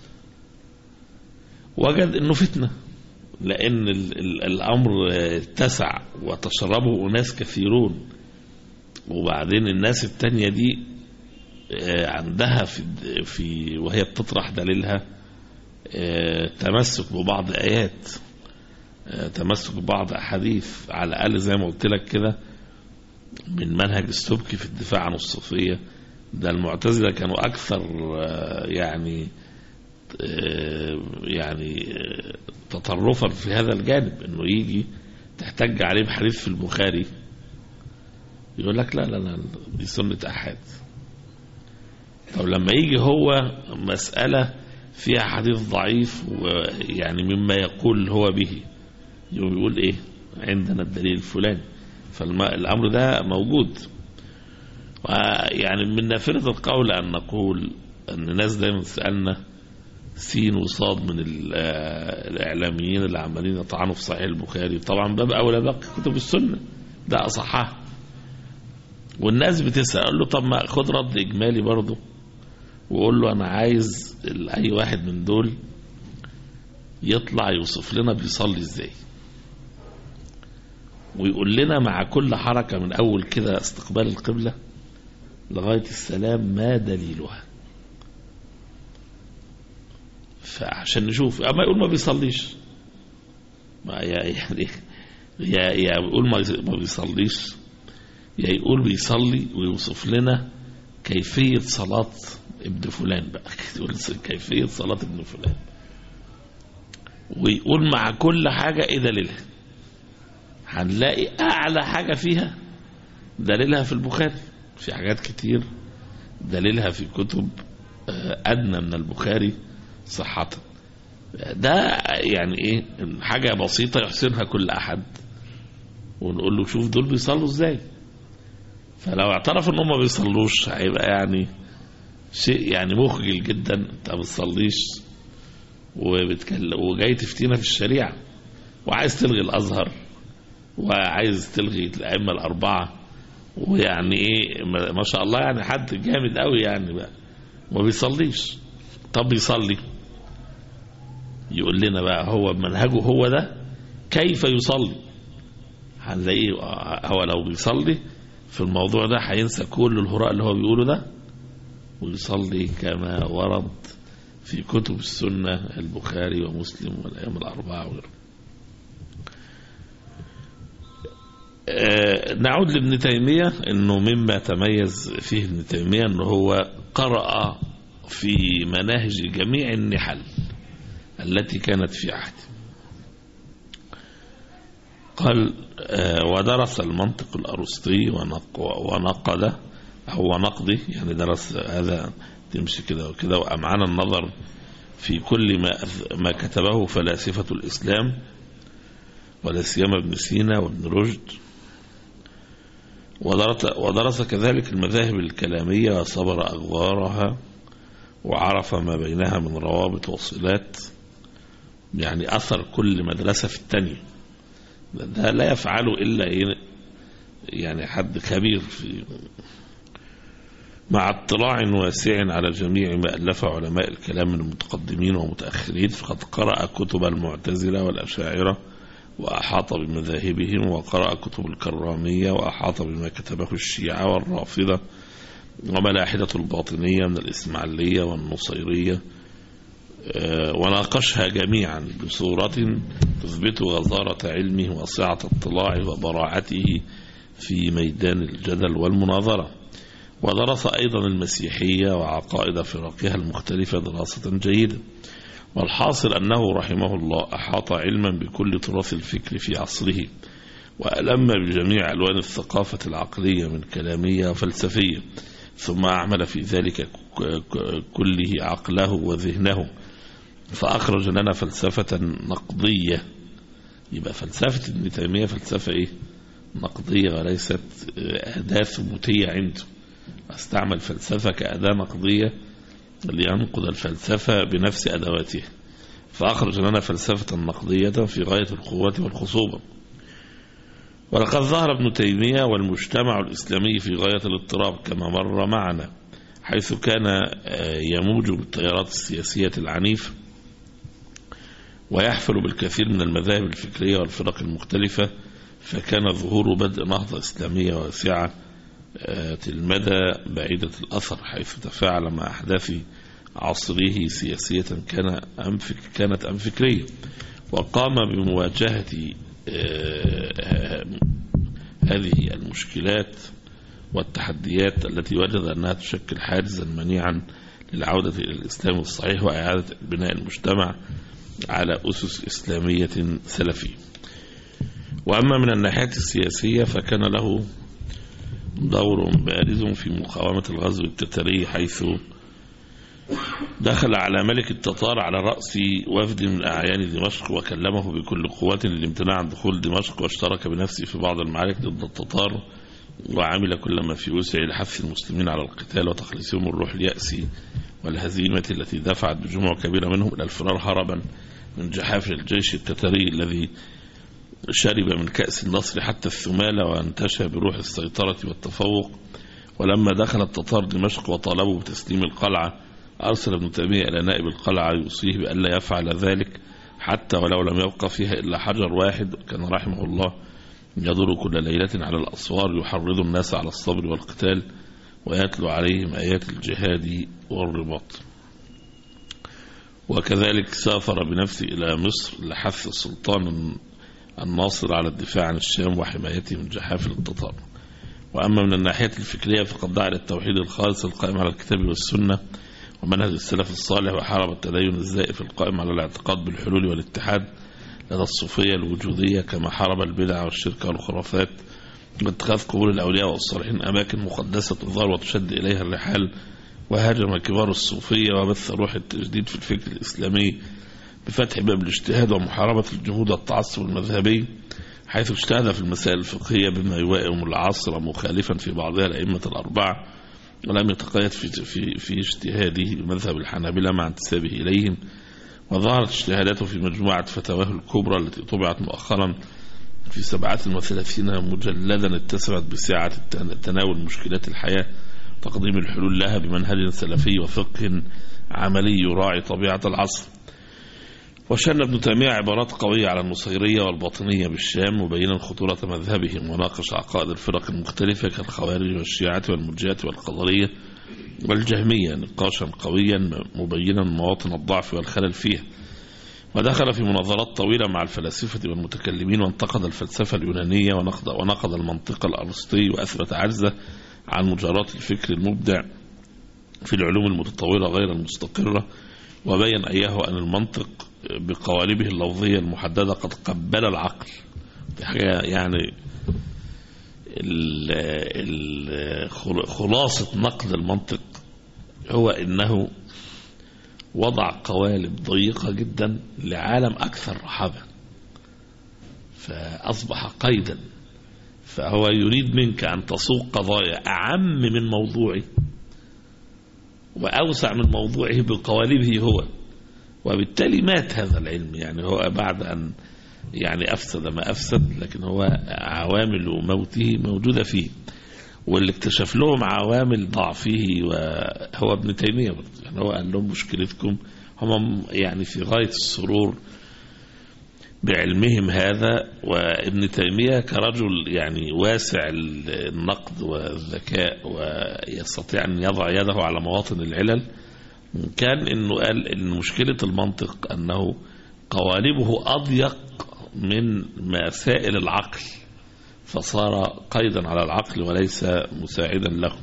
S3: وجد أنه فتنة، لأن الأمر اتسع وتشربه أناس كثيرون، وبعدين الناس التانية دي عندها في وهي بتطرح دليلها تمسك ببعض آيات، تمسك ببعض أحاديث، على الأقل زي ما قلت لك كده من منهج السبكي في الدفاع عن الصوفية. ده المعتزلة كانوا أكثر يعني تطرفا في هذا الجانب، انه يجي تحتج عليه بحديث في البخاري يقول لك لا لا لا دي سنة أحد. طب لما يجي هو مسألة فيها حديث ضعيف ويعني مما يقول هو به، يقول ايه؟ عندنا الدليل الفلاني. فالأمر ده موجود. يعني من نافرة القول أن نقول أن الناس دايما تسألنا سين وصاد من الإعلاميين اللي عمالين يطعنوا في صحيح البخاري، طبعا باب أولى باقي كتب السنة ده أصحها، والناس بتسأل له طب ما خد رد إجمالي برضه، وقول له أنا عايز أي واحد من دول يطلع يوصف لنا بيصلي إزاي، ويقول لنا مع كل حركة من أول كده استقبال القبلة لغاية السلام ما دليلها، فعشان نشوف. أما يقول ما بيصليش، ما يعني يا يقول ما بيصليش، يا يقول بيصلي ويوصف لنا كيفية صلاة ابن فلان بقى، يقول كيفية صلاة ابن فلان، ويقول مع كل حاجة إيه دليلها. هنلاقي أعلى حاجة فيها دليلها في البخاري، في حاجات كتير دليلها في كتب أدنى من البخاري صحة. ده يعني إيه؟ حاجة بسيطة يحسنها كل أحد، ونقول له شوف دول بيصلوا إزاي. فلو اعترف إنهم ما بيصلوش هيبقى يعني شيء يعني مخجل جدا. أنت ما بتصليش وجاي تفتينا في الشريعة وعايز تلغي الأزهر وعايز تلغي الأئمة الأربعة، ويعني إيه ما شاء الله يعني حد جامد قوي يعني بقى، ما بيصليش. طب يصلي، يقول لنا بقى هو منهجه هو ده كيف يصلي. هنلاقيه هو لو بيصلي في الموضوع ده هينسى كل الهراء اللي هو بيقوله ده، ويصلي كما ورد في كتب السنة البخاري ومسلم والأئمة الأربعة وغيره. نعود لابن تيمية، انه مما تميز فيه ابن تيمية انه هو قرأ في مناهج جميع النحل التي كانت في عهده. قال ودرس المنطق الأرسطي ونقده هو نقده، يعني درس هذا تمشي كده وكده، وأمعن النظر في كل ما كتبه فلاسفة الإسلام ولا سيما ابن سينا وابن رشد. ودرس كذلك المذاهب الكلامية وصبر أغوارها وعرف ما بينها من روابط وصلات، يعني أثر كل مدرسة في الثانية. ده لا يفعله إلا يعني حد خبير في، مع اطلاع واسع على جميع ما ألف علماء الكلام من المتقدمين ومتأخرين. فقد قرأ كتب المعتزلة والأشاعرة وأحاط بمذاهبهم، وقرأ كتب الكرامية وأحاط بما كتبه الشيعة والرافضة وملاحدة الباطنية من الإسماعيلية والنصيرية، وناقشها جميعا بصورة تثبت غزارة علمه وسعة اطلاعه وبراعته في ميدان الجدل والمناظرة. ودرس أيضا المسيحية وعقائد فرقها المختلفة دراسة جيدة. والحاصل أنه رحمه الله أحاط علما بكل تراث الفكر في عصره، وألم بجميع ألوان الثقافة العقلية من كلامية وفلسفية، ثم أعمل في ذلك كله عقله وذهنه، فأخرج لنا فلسفة نقضية. يبقى فلسفة ابن تيمية فلسفة نقضية وليست أداة ثبوتية عنده، استعمل فلسفة كأداة نقضية لينقض الفلسفة بنفس أدواته، فأخرج لنا فلسفة نقضية في غاية القوة والخصوبة. ولقد ظهر ابن تيمية والمجتمع الإسلامي في غاية الاضطراب كما مر معنا، حيث كان يموج بالتيارات السياسية العنيفة ويحفل بالكثير من المذاهب الفكرية والفرق المختلفة، فكان ظهور بدء نهضة إسلامية واسعة المدى بعيدة الأثر، حيث تفاعل مع أحداث عصره سياسية كانت أم فكرية، وقام بمواجهة هذه المشكلات والتحديات التي وجد أنها تشكل حاجزا منيعا للعودة إلى الإسلام الصحيح وإعادة بناء المجتمع على أسس إسلامية سلفية. وأما من الناحية السياسية فكان له دور بارز في مقاومة الغزو التتري، حيث دخل على ملك التتار على رأس وفد من أعيان دمشق وكلمه بكل قوة للامتناع عن دخول دمشق، واشترك بنفسه في بعض المعارك ضد التتار، وعمل كل ما في وسعه لحث المسلمين على القتال وتخليصهم الروح اليأس والهزيمة التي دفعت بجموع كبيرة منهم إلى الفرار هربا من جحافل الجيش التتري الذي شرب من كأس النصر حتى الثمالة وانتشى بروح السيطرة والتفوق. ولما دخل التتار دمشق وطالبوا بتسليم القلعة، أرسل ابن تيمية إلى نائب القلعة يوصيه بألا يفعل ذلك حتى ولو لم يبقى فيها إلا حجر واحد. كان رحمه الله يدور كل ليلة على الأسوار يحرض الناس على الصبر والقتال ويتلو عليهم آيات الجهاد والرباط. وكذلك سافر بنفسه إلى مصر لحث السلطان الناصر على الدفاع عن الشام وحمايته من جحافل التتار. وأما من الناحية الفكرية فقد دعا للتوحيد الخالص القائم على الكتاب والسنة ومنهج السلف الصالح، وحارب التدين الزائف القائم على الاعتقاد بالحلول والاتحاد لدى الصوفية الوجودية، كما حارب البدع والشرك والخرافات واتخاذ قبور الأولياء والصالحين أماكن مقدسة تظهر وتشد إليها الرحال. وهاجم كبار الصوفية وبث روح التجديد في الفكر الإسلامي بفتح باب الاجتهاد ومحاربة الجهود والتعصب المذهبي، حيث اجتهد في المسائل الفقهية بما يوائم العصر مخالفا في بعضها الأئمة الأربعة، ولم يتقيد في اجتهاده بمذهب الحنابلة مع انتسابه إليهم. وظهرت اجتهاداته في مجموعة فتاواه الكبرى التي طبعت مؤخرا في 37 مجلدا اتسمت بسعة تناول مشكلات الحياة، تقديم الحلول لها بمنهج سلفي وفقه عملي يراعي طبيعة العصر. وشن ابن تيمية عبارات قوية على النصيرية والباطنية بالشام، مبينا خطورة مذهبهم، وناقش عقائد الفرق المختلفة كالخوارج والشيعة والمرجئة والقدرية والجهمية نقاشا قويا مبينا مواطن الضعف والخلل فيها. ودخل في مناظرات طويلة مع الفلاسفة والمتكلمين، وانتقد الفلسفة اليونانية ونقد المنطق الأرسطي، وأثبت عجزه عن مجاراة الفكر المبدع في العلوم المتطورة غير المستقرة، وبين أياه أن المنطق بقوالبه اللفظية المحددة قد قبل العقل. دي حاجة يعني خلاصة نقد المنطق هو أنه وضع قوالب ضيقة جدا لعالم أكثر رحابة، فأصبح قيدا. فهو يريد منك أن تسوق قضايا أعم من موضوعه وأوسع من موضوعه بقوالبه هو، وبالتالي مات هذا العلم. يعني هو بعد أن يعني أفسد ما أفسد، لكن هو عوامل موته موجودة فيه، واللي اكتشف لهم عوامل ضعفه وهو ابن تيمية. يعني هو قال لهم مشكلتكم، هم يعني في غاية السرور بعلمهم هذا. وابن تيمية كرجل يعني واسع النقد والذكاء ويستطيع أن يضع يده على مواطن العلل، كان أنه قال أن مشكلة المنطق أنه قوالبه أضيق من مسائل العقل، فصار قيدا على العقل وليس مساعدا له.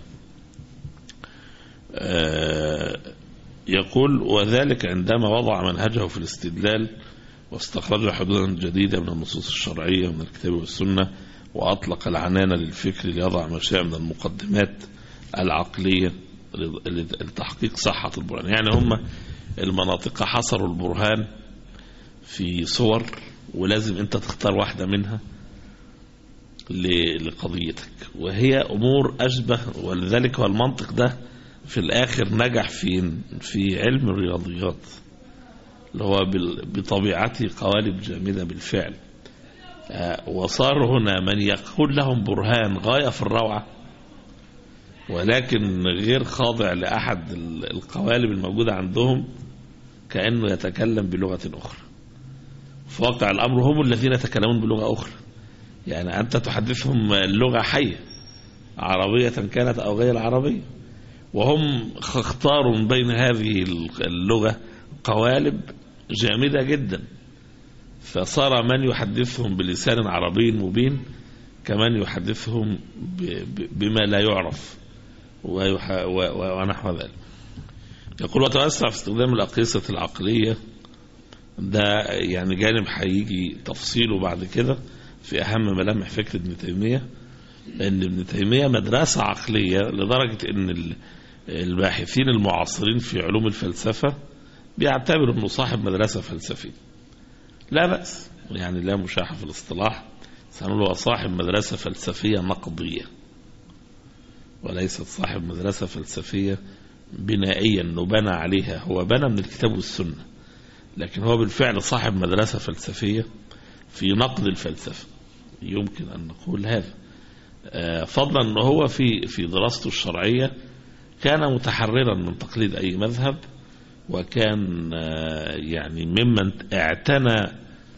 S3: يقول: وذلك عندما وضع منهجه في الاستدلال واستخرج حدودا جديدة من النصوص الشرعية من الكتاب والسنة، وأطلق العنان للفكر ليضع مشاء من المقدمات العقلية لتحقيق صحة البرهان. يعني هم المناطق حصروا البرهان في صور، ولازم انت تختار واحدة منها لقضيتك، وهي أمور أشبه. ولذلك هو المنطق ده في الآخر نجح في علم الرياضيات، اللي هو بطبيعته قوالب جامدة بالفعل. وصار هنا من يقول لهم برهان غاية في الروعة، ولكن غير خاضع لأحد القوالب الموجودة عندهم، كأنه يتكلم بلغة أخرى. في واقع الأمر هم الذين يتكلمون بلغة أخرى. يعني أنت تحدثهم لغة حية عربية كانت أو غير عربية، وهم اختاروا من بين هذه اللغة قوالب جامدة جدا، فصار من يحدثهم بلسان عربي مبين كمن يحدثهم بما لا يعرف ونحو ذلك. يقول: وتوسع في استخدام الأقيسة العقلية. ده يعني جانب هيجي تفصيله بعد كده في أهم ملامح فكر ابن تيمية، لأن ابن تيمية مدرسة عقلية لدرجة أن الباحثين المعاصرين في علوم الفلسفة بيعتبروا أنه صاحب مدرسة فلسفية. لا بأس، يعني لا مشاحة في الاصطلاح، سنقول هو صاحب مدرسة فلسفية نقضية، وليست صاحب مدرسة فلسفية بنائيا أنه بنى عليها. هو بنى من الكتاب والسنة، لكن هو بالفعل صاحب مدرسة فلسفية في نقد الفلسفة، يمكن أن نقول هذا. فضلا أنه هو في دراسته الشرعية كان متحررا من تقليد أي مذهب، وكان يعني ممن اعتنى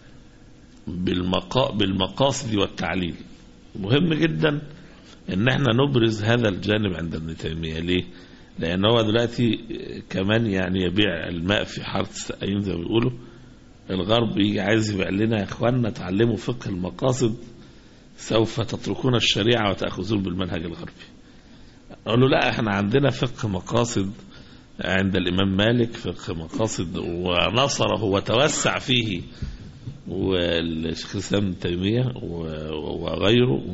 S3: بالمقاصد والتعليل. مهم جدا ان احنا نبرز هذا الجانب عند ابن تيمية. ليه؟ لان هو دلوقتي كمان يعني يبيع الماء في حارة السقايين زي ما بيقولوا. الغرب يجي عايز يبيع لنا: يا اخواننا تعلموا فقه المقاصد سوف تتركون الشريعة وتأخذون بالمنهج الغربي. اقول له: لا، احنا عندنا فقه مقاصد عند الإمام مالك، فقه مقاصد ونصره وتوسع فيه والشيخ الإسلام ابن تيمية وغيره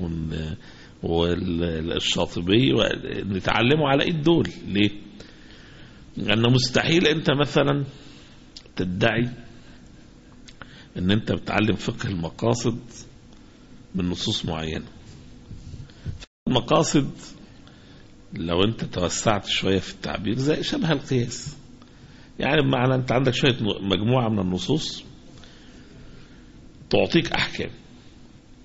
S3: والشاطبي، ونتعلموا على ايد دول. ليه؟ لأنه مستحيل انت مثلا تدعي ان انت بتعلم فقه المقاصد من نصوص معينة. المقاصد لو انت توسعت شوية في التعبير زي شبه القياس، يعني بمعنى انت عندك شوية مجموعة من النصوص تعطيك احكام،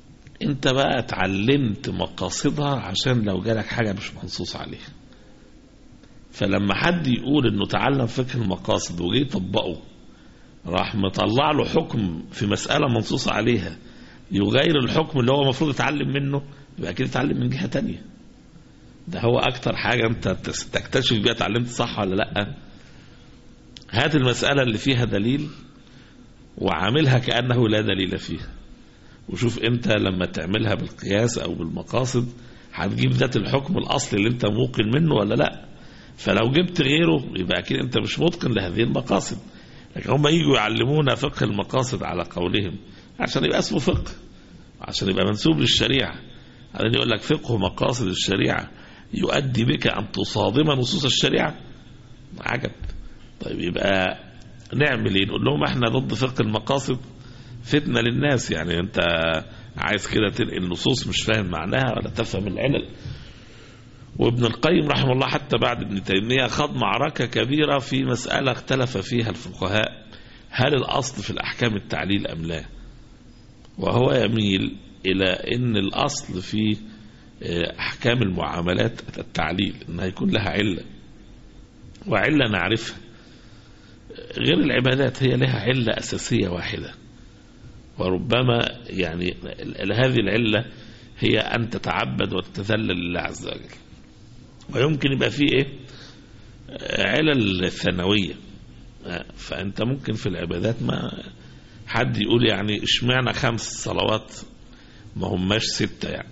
S3: انت بقى اتعلمت مقاصدها عشان لو جالك حاجة مش منصوص عليها. فلما حد يقول انه تعلم فقه المقاصد وجي يطبقه، راح مطلع له حكم في مسألة منصوص عليها يغير الحكم اللي هو المفروض يتعلم منه، يبقى كده يتعلم من جهة تانية. ده هو اكتر حاجة انت تكتشف بيها اتعلمت صح ولا لا. هات المسألة اللي فيها دليل وعاملها كأنه لا دليل فيها، وشوف انت لما تعملها بالقياس او بالمقاصد هتجيب ذات الحكم الاصلي اللي انت موقن منه ولا لا. فلو جبت غيره يبقى اكيد انت مش متقن لهذه المقاصد. لكن هم يجوا يعلمونا فقه المقاصد على قولهم عشان يبقى اسمه فقه، عشان يبقى منسوب للشريعة. بعدين يقول لك فقه مقاصد الشريعة يؤدي بك أن تصادم نصوص الشريعة. عجب. طيب يبقى نعمل ايه؟ نقول لهم احنا ضد فقه المقاصد، فتنة للناس. يعني انت عايز كده تنقل نصوص مش فاهم معناها ولا تفهم العلل. وابن القيم رحمه الله حتى بعد ابن تيمية خاض معركة كبيرة في مسألة اختلف فيها الفقهاء، هل الأصل في الأحكام التعليل أم لا؟ وهو يميل إلى أن الأصل في أحكام المعاملات التعليل، أنها يكون لها علة، وعلة نعرفها. غير العبادات هي لها علة أساسية واحدة، وربما يعني هذه العلة هي أن تتعبد وتتذلل لله عز وجل. ويمكن يبقى فيه إيه؟ علل ثانوية. فأنت ممكن في العبادات ما حد يقول يعني اشمعنى 5 صلوات ما هماش 6 يعني.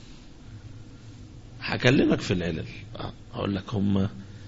S3: هكلمك في العلل، أقول لك هم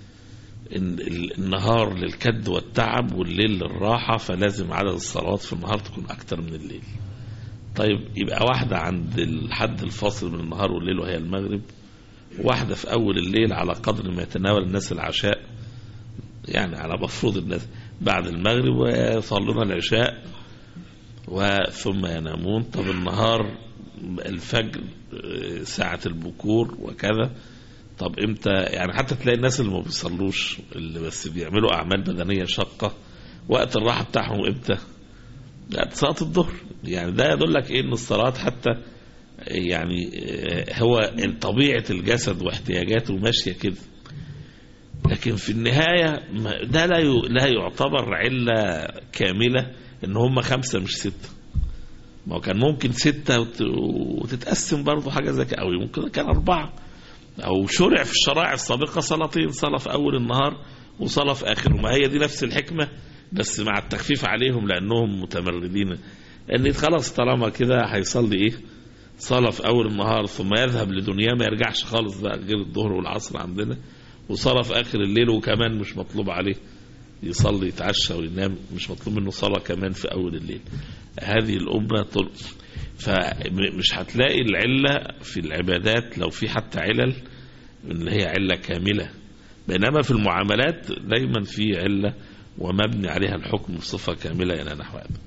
S3: النهار للكد والتعب والليل للراحة، فلازم عدد الصلوات في النهار تكون أكتر من الليل. طيب يبقى واحدة عند الحد الفاصل من النهار والليل وهي المغرب، واحدة في أول الليل على قدر ما يتناول الناس العشاء، يعني على مفروض الناس بعد المغرب ويصلون العشاء وثم ينامون. طب النهار الفجر ساعة البكور وكذا. طب امتى؟ يعني حتى تلاقي الناس اللي ما بيصلوش اللي بس بيعملوا أعمال بدنية شاقة وقت الراحة بتاعهم امتى؟ لا، صلاة الظهر. يعني ده يدل لك ايه؟ ان الصلاة حتى يعني هو طبيعة الجسد واحتياجاته ماشية كده. لكن في النهاية ده لا يعتبر علة كاملة ان هم 5 مش 6. ما كان ممكن 6 وتتقسم برضو حاجة زي كده، او ممكن كان 4، او شرع في الشرائع السابقة صلاتين، صلاة في اول النهار وصلاة في اخره. ما هي دي نفس الحكمة بس مع التخفيف عليهم لانهم متمردين، ان خلاص طالما كده هيصلي ايه؟ صلاة في اول النهار ثم يذهب لدنيا ما يرجعش خالص بقى غير الظهر والعصر عندنا، وصلاة في اخر الليل، وكمان مش مطلوب عليه يصلي يتعشى وينام، مش مطلوب منه صلاة كمان في اول الليل. هذه الأمة فمش هتلاقي العلة في العبادات لو في حتى علل ان هي علة كاملة، بينما في المعاملات دايما في علة ومبني عليها الحكم بصفة كاملة إلى نحو هذا.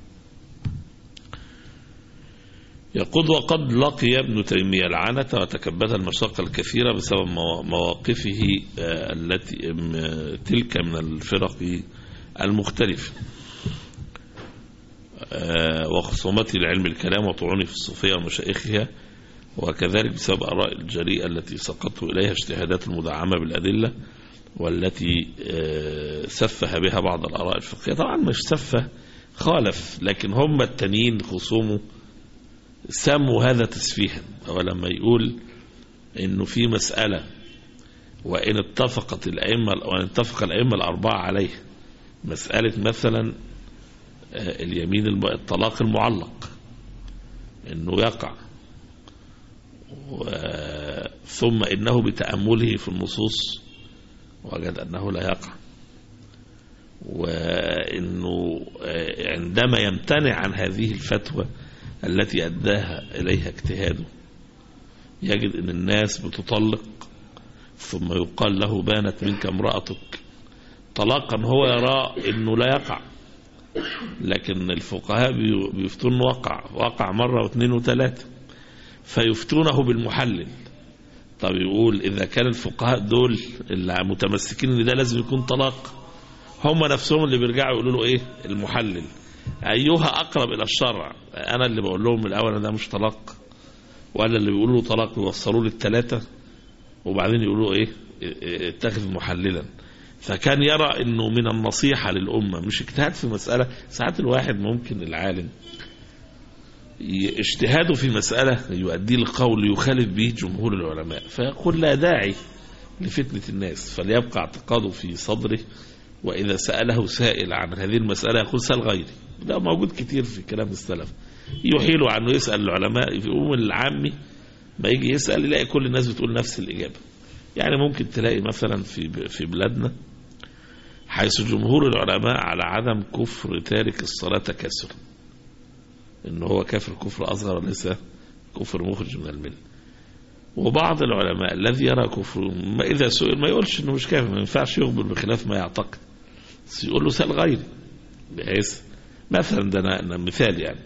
S3: يقول وقد لقي ابن تيمية العنة وتكبد المشاقة الكثيرة بسبب مواقفه التي تلك من الفرق المختلفة وخصومته لعلم الكلام وطعونه في الصوفية ومشايخها، وكذلك بسبب آراء الجريئة التي سقطه إليها اجتهادات المدعمة بالأدلة والتي سفه بها بعض الآراء الفقهية. طبعا مش سفه، خالف، لكن هم التانيين خصومه سموا هذا تسفيها. ولما يقول إنه في مسألة وإن اتفق الأئمة الأربعة عليه، مسألة مثلا اليمين الطلاق المعلق إنه يقع، ثم إنه بتأمله في النصوص وجد أنه لا يقع، وإنه عندما يمتنع عن هذه الفتوى التي أداها إليها اجتهاده يجد أن الناس بتطلق، ثم يقال له بانت منك امرأتك طلاقا هو يرى أنه لا يقع، لكن الفقهاء بيفتون وقع مرة واثنين وثلاثة فيفتونه بالمحلل. طب يقول إذا كان الفقهاء دول اللي متمسكين ان ده لازم يكون طلاق، هم نفسهم اللي بيرجعوا يقولوا له ايه؟ المحلل. ايها اقرب الى الشرع؟ انا اللي بقول لهم من الاول ده مش طلاق، ولا اللي بيقولوا له طلاق يوصلوا له الثلاثة وبعدين يقولوا ايه اتخذ محللا. فكان يرى انه من النصيحة للأمة مش اجتهاد في مسألة. ساعات الواحد ممكن العالم اجتهاده في مسألة يؤدي لقول يخالف به جمهور العلماء، فيقول لا داعي لفتنة الناس، فليبقى اعتقاده في صدره، وإذا سأله سائل عن هذه المسألة يقول سأل غيري. ده موجود كتير في كلام السلف، يحيلوا عنه يسأل العلماء. في العامي ما يجي يسأل يلاقي كل الناس بتقول نفس الإجابة. يعني ممكن تلاقي مثلا في بلادنا حيث جمهور العلماء على عدم كفر تارك الصلاة كسر، إنه هو كافر كفر أصغر وليس كفر مخرج من الملة. وبعض العلماء الذي يرى كفر ما إذا سئل ما يقولش إنه مش كافر، ما ينفعش يخبر بخلاف ما يعتقد، يقول له سأل غيري. بحيث مثلا ده مثال يعني.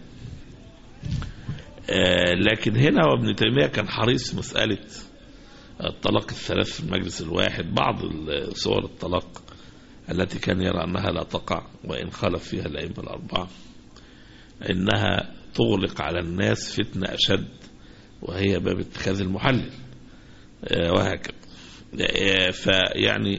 S3: لكن هنا وابن تيمية كان حريص في مسألة الطلاق الثلاث في المجلس الواحد. بعض صور الطلاق التي كان يرى أنها لا تقع وإن خالف فيها الأئمة الأربعة، إنها تغلق على الناس فتنة أشد، وهي باب اتخاذ المحلل وهكذا. فيعني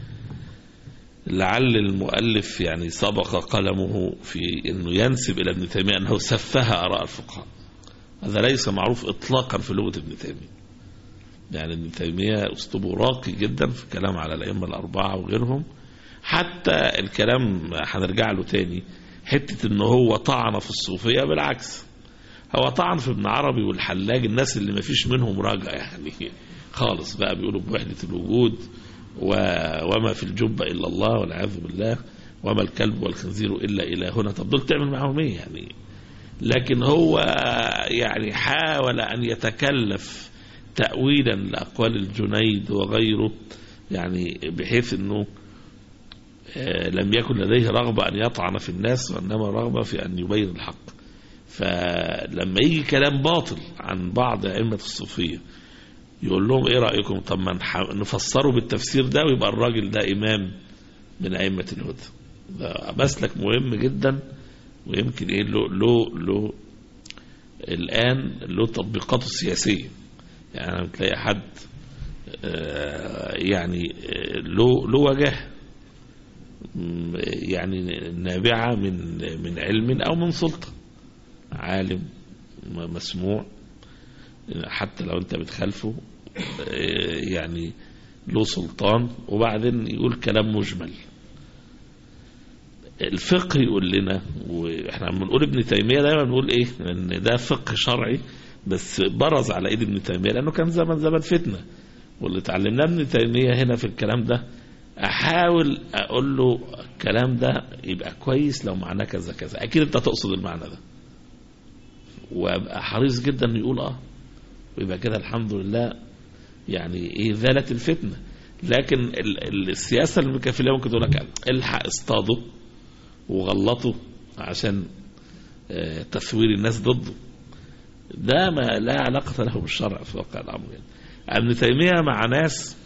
S3: لعل المؤلف يعني سبق قلمه في أنه ينسب إلى ابن تيمية أنه سفه آراء الفقهاء. هذا ليس معروف إطلاقا في لغة ابن تيمية. يعني ابن تيمية أسلوبه راقي جدا في الكلام على الأئمة الأربعة وغيرهم. حتى الكلام هنرجع له تاني، حتة أنه هو طعن في الصوفية، بالعكس هو طعن في ابن عربي والحلاج، الناس اللي ما فيش منهم راجع يعني خالص بقى، بيقولوا بوحدة الوجود وما في الجبة إلا الله والعياذ بالله، وما الكلب والخنزير إلا إلهنا. طب دول تعمل معهم إيه يعني؟ لكن هو يعني حاول أن يتكلف تأويلا لأقوال الجنيد وغيره، يعني بحيث أنه لم يكن لديه رغبة أن يطعن في الناس، وإنما رغبة في أن يبين الحق. فلما يجي كلام باطل عن بعض أئمة الصوفية يقول لهم إيه رأيكم؟ طب ما نفسره بالتفسير ده ويبقى الراجل ده إمام من أئمة الهدى. ده مسلك مهم جدا، ويمكن إيه له الآن له تطبيقاته السياسية. يعني أنا بتلاقي حد يعني له وجه يعني نابعة من علم أو من سلطة، عالم مسموع حتى لو أنت بتخالفه، يعني له سلطان، وبعدين يقول كلام مجمل. الفقه يقول لنا، واحنا بنقول ابن تيمية دايما بنقول ايه، ان ده فقه شرعي بس برز على ايد ابن تيمية لانه كان زمن فتنة. واللي اتعلمناه ابن تيمية هنا في الكلام ده، احاول اقول له الكلام ده يبقى كويس لو معناه كذا كذا، اكيد انت تقصد المعنى ده، وابقى حريص جدا انه يقول ويبقى كده الحمد لله يعني ايه زالت الفتنة. لكن السياسة المكافلة ممكن تقول لك الحق اصطاده وغلطه عشان تثوير الناس ضده، ده ما لا علاقة له بالشرع في واقع الأمر. ابن تيمية مع ناس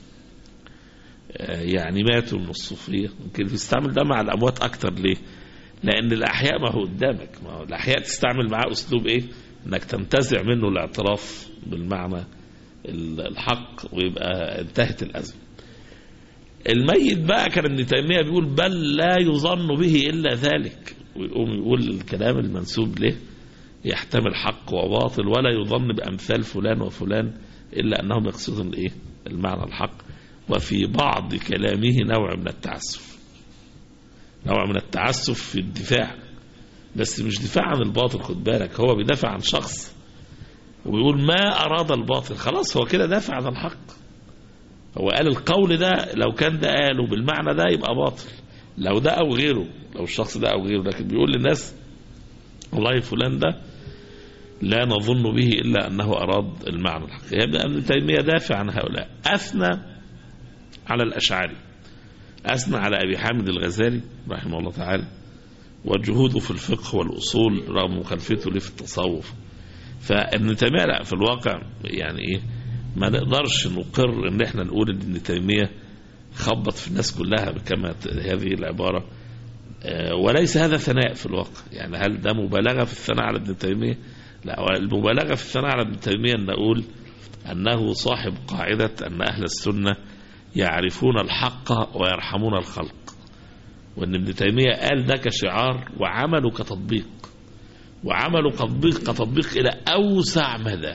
S3: يعني ماتوا من الصوفية، ممكن يستعمل ده مع الأموات أكتر. ليه؟ لأن الأحياء ما هو قدامك، ما هو الأحياء تستعمل معاه أسلوب إيه؟ إنك تنتزع منه الاعتراف بالمعنى الحق ويبقى انتهت الأزمة. الميت بقى كان ابن تيمية بيقول بل لا يظن به إلا ذلك، ويقوم يقول الكلام المنسوب له يحتمل حق وباطل، ولا يظن بأمثال فلان وفلان إلا أنهم يقصدون إيه؟ المعنى الحق. وفي بعض كلامه نوع من التعسف، نوع من التعسف في الدفاع، بس مش دفاع عن الباطل، خد بالك، هو بيدافع عن شخص وبيقول ما أراد الباطل، خلاص هو كده دافع عن الحق. هو قال القول ده لو كان ده قاله بالمعنى ده يبقى باطل، لو ده أو غيره، لو الشخص ده أو غيره، لكن بيقول للناس والله فلان ده لا نظن به إلا أنه أراد المعنى الحق. يبقى ابن تيمية دافع عن هؤلاء. أثنى على الأشعري، أثنى على أبي حامد الغزالي رحمه الله تعالى وجهوده في الفقه والأصول رغم مخالفته له في التصوف. فابن تيمية لا، في الواقع يعني إيه، ما نقدرش نقر ان احنا نقول ان ابن تيمية خبط في الناس كلها كما هذه العبارة، وليس هذا ثناء في الواقع. يعني هل ده مبالغة في الثناء على ابن تيمية لا، المبالغة في الثناء على ابن تيمية أن نقول أنه صاحب قاعدة أن أهل السنة يعرفون الحق ويرحمون الخلق، وأن ابن تيمية قال ده كشعار وعمله كتطبيق، وعمله كتطبيق إلى أوسع مدى،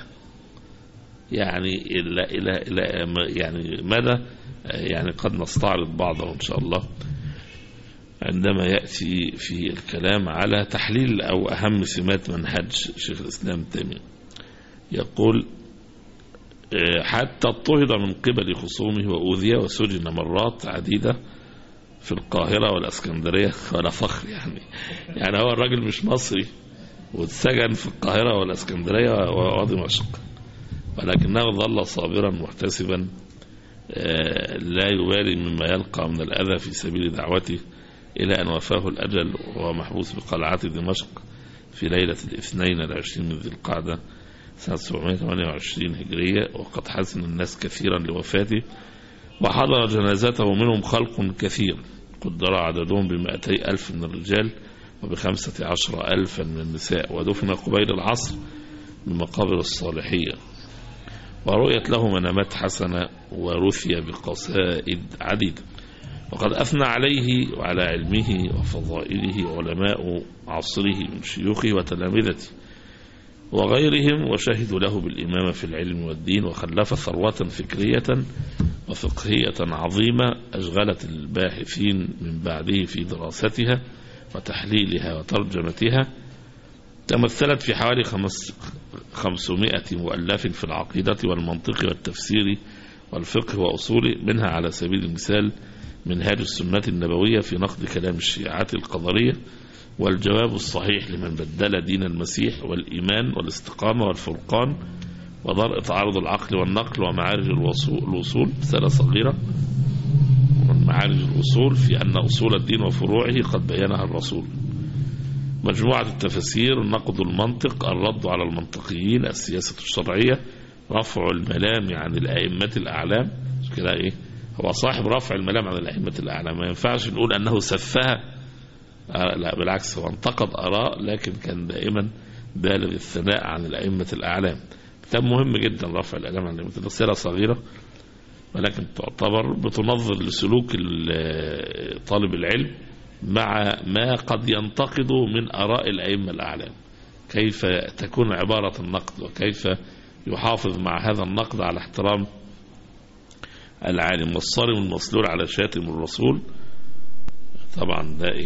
S3: يعني إلى يعني مدى يعني قد نستعرض بعضه إن شاء الله عندما يأتي في الكلام على تحليل أو أهم سمات منهج شيخ الإسلام ابن تيمية. يقول: حتى اضطهد من قبل خصومه وأوذي وسجن مرات عديدة في القاهرة والأسكندرية، ولا فخر يعني هو الراجل مش مصري واتسجن في القاهرة والأسكندرية ودمشق، ولكنه ظل صابرا محتسبا لا يبالي مما يلقى من الأذى في سبيل دعوته، إلى أن وفاه الأجل وهو محبوس بقلعة دمشق في ليلة 22 من ذي القعدة سنة 728 هجرية، وقد حزن الناس كثيرا لوفاته، وحضر جنازته منهم خلق كثير قدر عددهم ب200,000 من الرجال وب15,000 من النساء، ودفن قبيل العصر بمقابر الصالحية، ورؤيت له منامات حسنة ورثي بقصائد عديدة. وقد أثنى عليه وعلى علمه وفضائله علماء عصره من شيوخه وتلامذته وغيرهم، وشهدوا له بالإمامة في العلم والدين، وخلف ثروة فكرية وفقهية عظيمة أشغلت الباحثين من بعده في دراستها وتحليلها وترجمتها، تمثلت في حوالي 500 مؤلف في العقيدة والمنطق والتفسير والفقه وأصوله، منها على سبيل المثال منهاج السنة النبوية في نقد كلام الشيعة القدرية، والجواب الصحيح لمن بدل دين المسيح، والإيمان والاستقامة والفرقان، ودرء تعارض العقل والنقل، ومعارج الوصول رسالة صغيرة معارج الوصول في أن أصول الدين وفروعه قد بينها الرسول، مجموعة التفسير، نقد المنطق، الرد على المنطقيين، السياسة الشرعية، رفع الملام عن الأئمة الأعلام. كده إيه هو صاحب رفع الملام عن الأئمة الأعلام، ما ينفعش نقول أنه سفها، لا بالعكس، هو انتقد آراء لكن كان دائما بالغ الثناء عن الأئمة الأعلام. كتاب مهم جدا رفع الألام عن الأئمة، رسالة صغيرة ولكن تعتبر بتنظر لسلوك طالب العلم مع ما قد ينتقد من آراء الأئمة الأعلام، كيف تكون عبارة النقد، وكيف يحافظ مع هذا النقد على احترام العالم، والصارم المسلول على شاتم الرسول. طبعا ده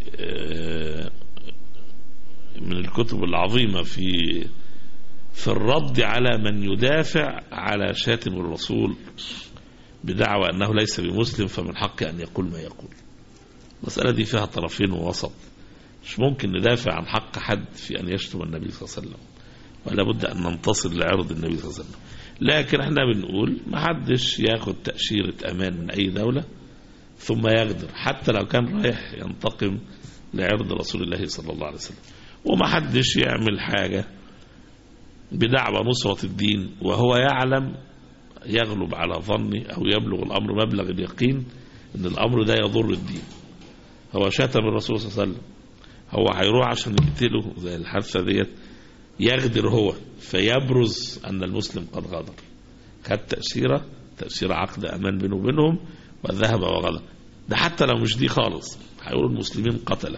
S3: من الكتب العظيمة في الرد على من يدافع على شاتم الرسول بدعوى أنه ليس بمسلم فمن حقه أن يقول ما يقول. المسألة دي فيها طرفين ووسط، مش ممكن ندافع عن حق حد في أن يشتم النبي صلى الله عليه وسلم، ولا بد أن ننتصر لعرض النبي صلى الله عليه وسلم. لكن احنا بنقول ما حدش ياخد تأشيرة أمان من أي دولة ثم يغدر، حتى لو كان رايح ينتقم لعرض رسول الله صلى الله عليه وسلم، وما حدش يعمل حاجة بدعوى نصرة الدين وهو يعلم يغلب على ظني أو يبلغ الأمر مبلغ اليقين أن الأمر ده يضر الدين. هو شتم الرسول صلى الله عليه وسلم، هو هيروح عشان يقتله زي الحادثة ديت، يغدر هو فيبرز أن المسلم قد غدر، خد تأشيرة عقد أمان بينه وبينهم وذهب وغدر. ده حتى لو مش دي خالص هيقولوا المسلمين قتله،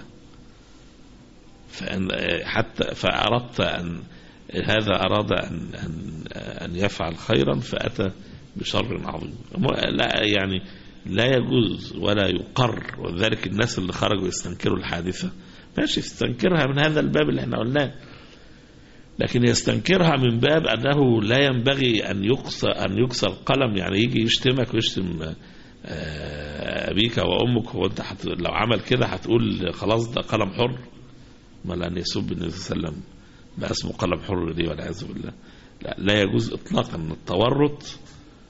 S3: فأردت أن هذا أراد أن يفعل خيرا فأتى بشر عظيم. لا يعني لا يجوز ولا يقر، وذلك الناس اللي خرجوا يستنكروا الحادثة ماشي يستنكرها من هذا الباب اللي احنا قلناه، لكن يستنكرها من باب أنه لا ينبغي أن يكسر قلم، يعني يجي يشتمك ويشتم أبيك وأمك، هو أنت لو عمل كده هتقول خلاص ده قلم حر؟ ما لأن يسب النبي صلى الله عليه وسلم بقى اسمه قلم حر دي والعياذ بالله. لا يجوز إطلاقا التورط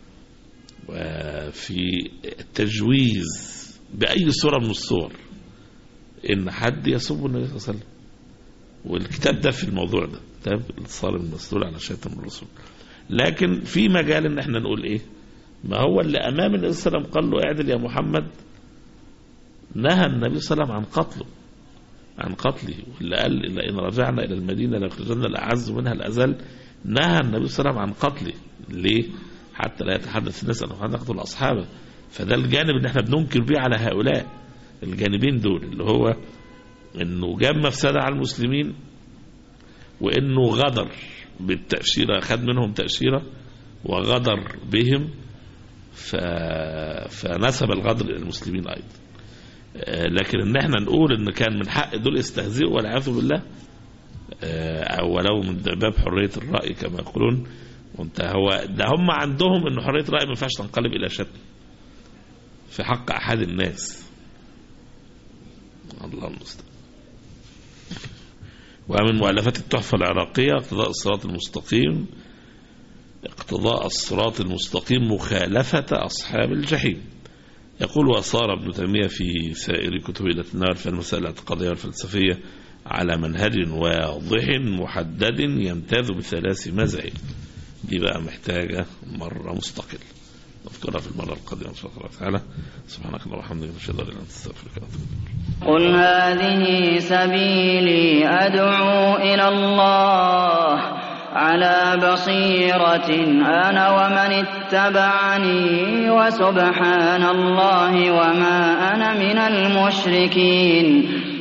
S3: في التجويز بأي صورة من الصور إن حد يسب النبي صلى الله عليه وسلم، والكتاب ده في الموضوع ده كتاب الصارم المسلول على شاتم الرسول. لكن في مجال إن احنا نقول إيه، ما هو اللي أمام النبي صلى الله عليه وسلم قال له اعدل يا محمد، نهى النبي صلى الله عليه وسلم عن قتله، عن قتله، واللي قال لئن رجعنا إلى المدينة ليخرجن الأعز منها الأذل. نهى النبي صلى الله عليه وسلم عن قتله. ليه؟ حتى لا يتحدث الناس أنه هنقتل أصحابه. فده الجانب اللي احنا بننكر بيه على هؤلاء الجانبين دول، اللي هو انه جاب مفسدة على المسلمين، وانه غدر بالتأشيرة، خد منهم تأشيرة وغدر بهم، فنسب الغدر إلى المسلمين أيضا. لكن ان احنا نقول ان كان من حق دول استهزئوا والعياذ بالله، او ولو من باب حرية الرأي كما يقولون، وانت هو ده هم عندهم ان حرية الرأي ما ينفعش تنقلب الى شتم في حق احد الناس. الله المستعان. ومن مؤلفات التحفة العراقية اقتضاء الصراط المستقيم، اقتضاء الصراط المستقيم مخالفة أصحاب الجحيم. يقول: وصار ابن تيمية في سائر كتبه إلى التناول في المسائل الاعتقادية والفلسفية على منهج واضح محدد يمتاز بثلاث مزايا. دي بقى محتاجة مرة مستقل نذكرها في المرة القادمة إن شاء الله تعالى. سبحانك اللهم وبحمدك نشهد أن لا إله إلا أنت نستغفرك ونتوب إليك.
S4: قل هذه سبيلي أدعو إلى الله على بصيرة أنا ومن اتبعني وسبحان الله وما أنا من المشركين.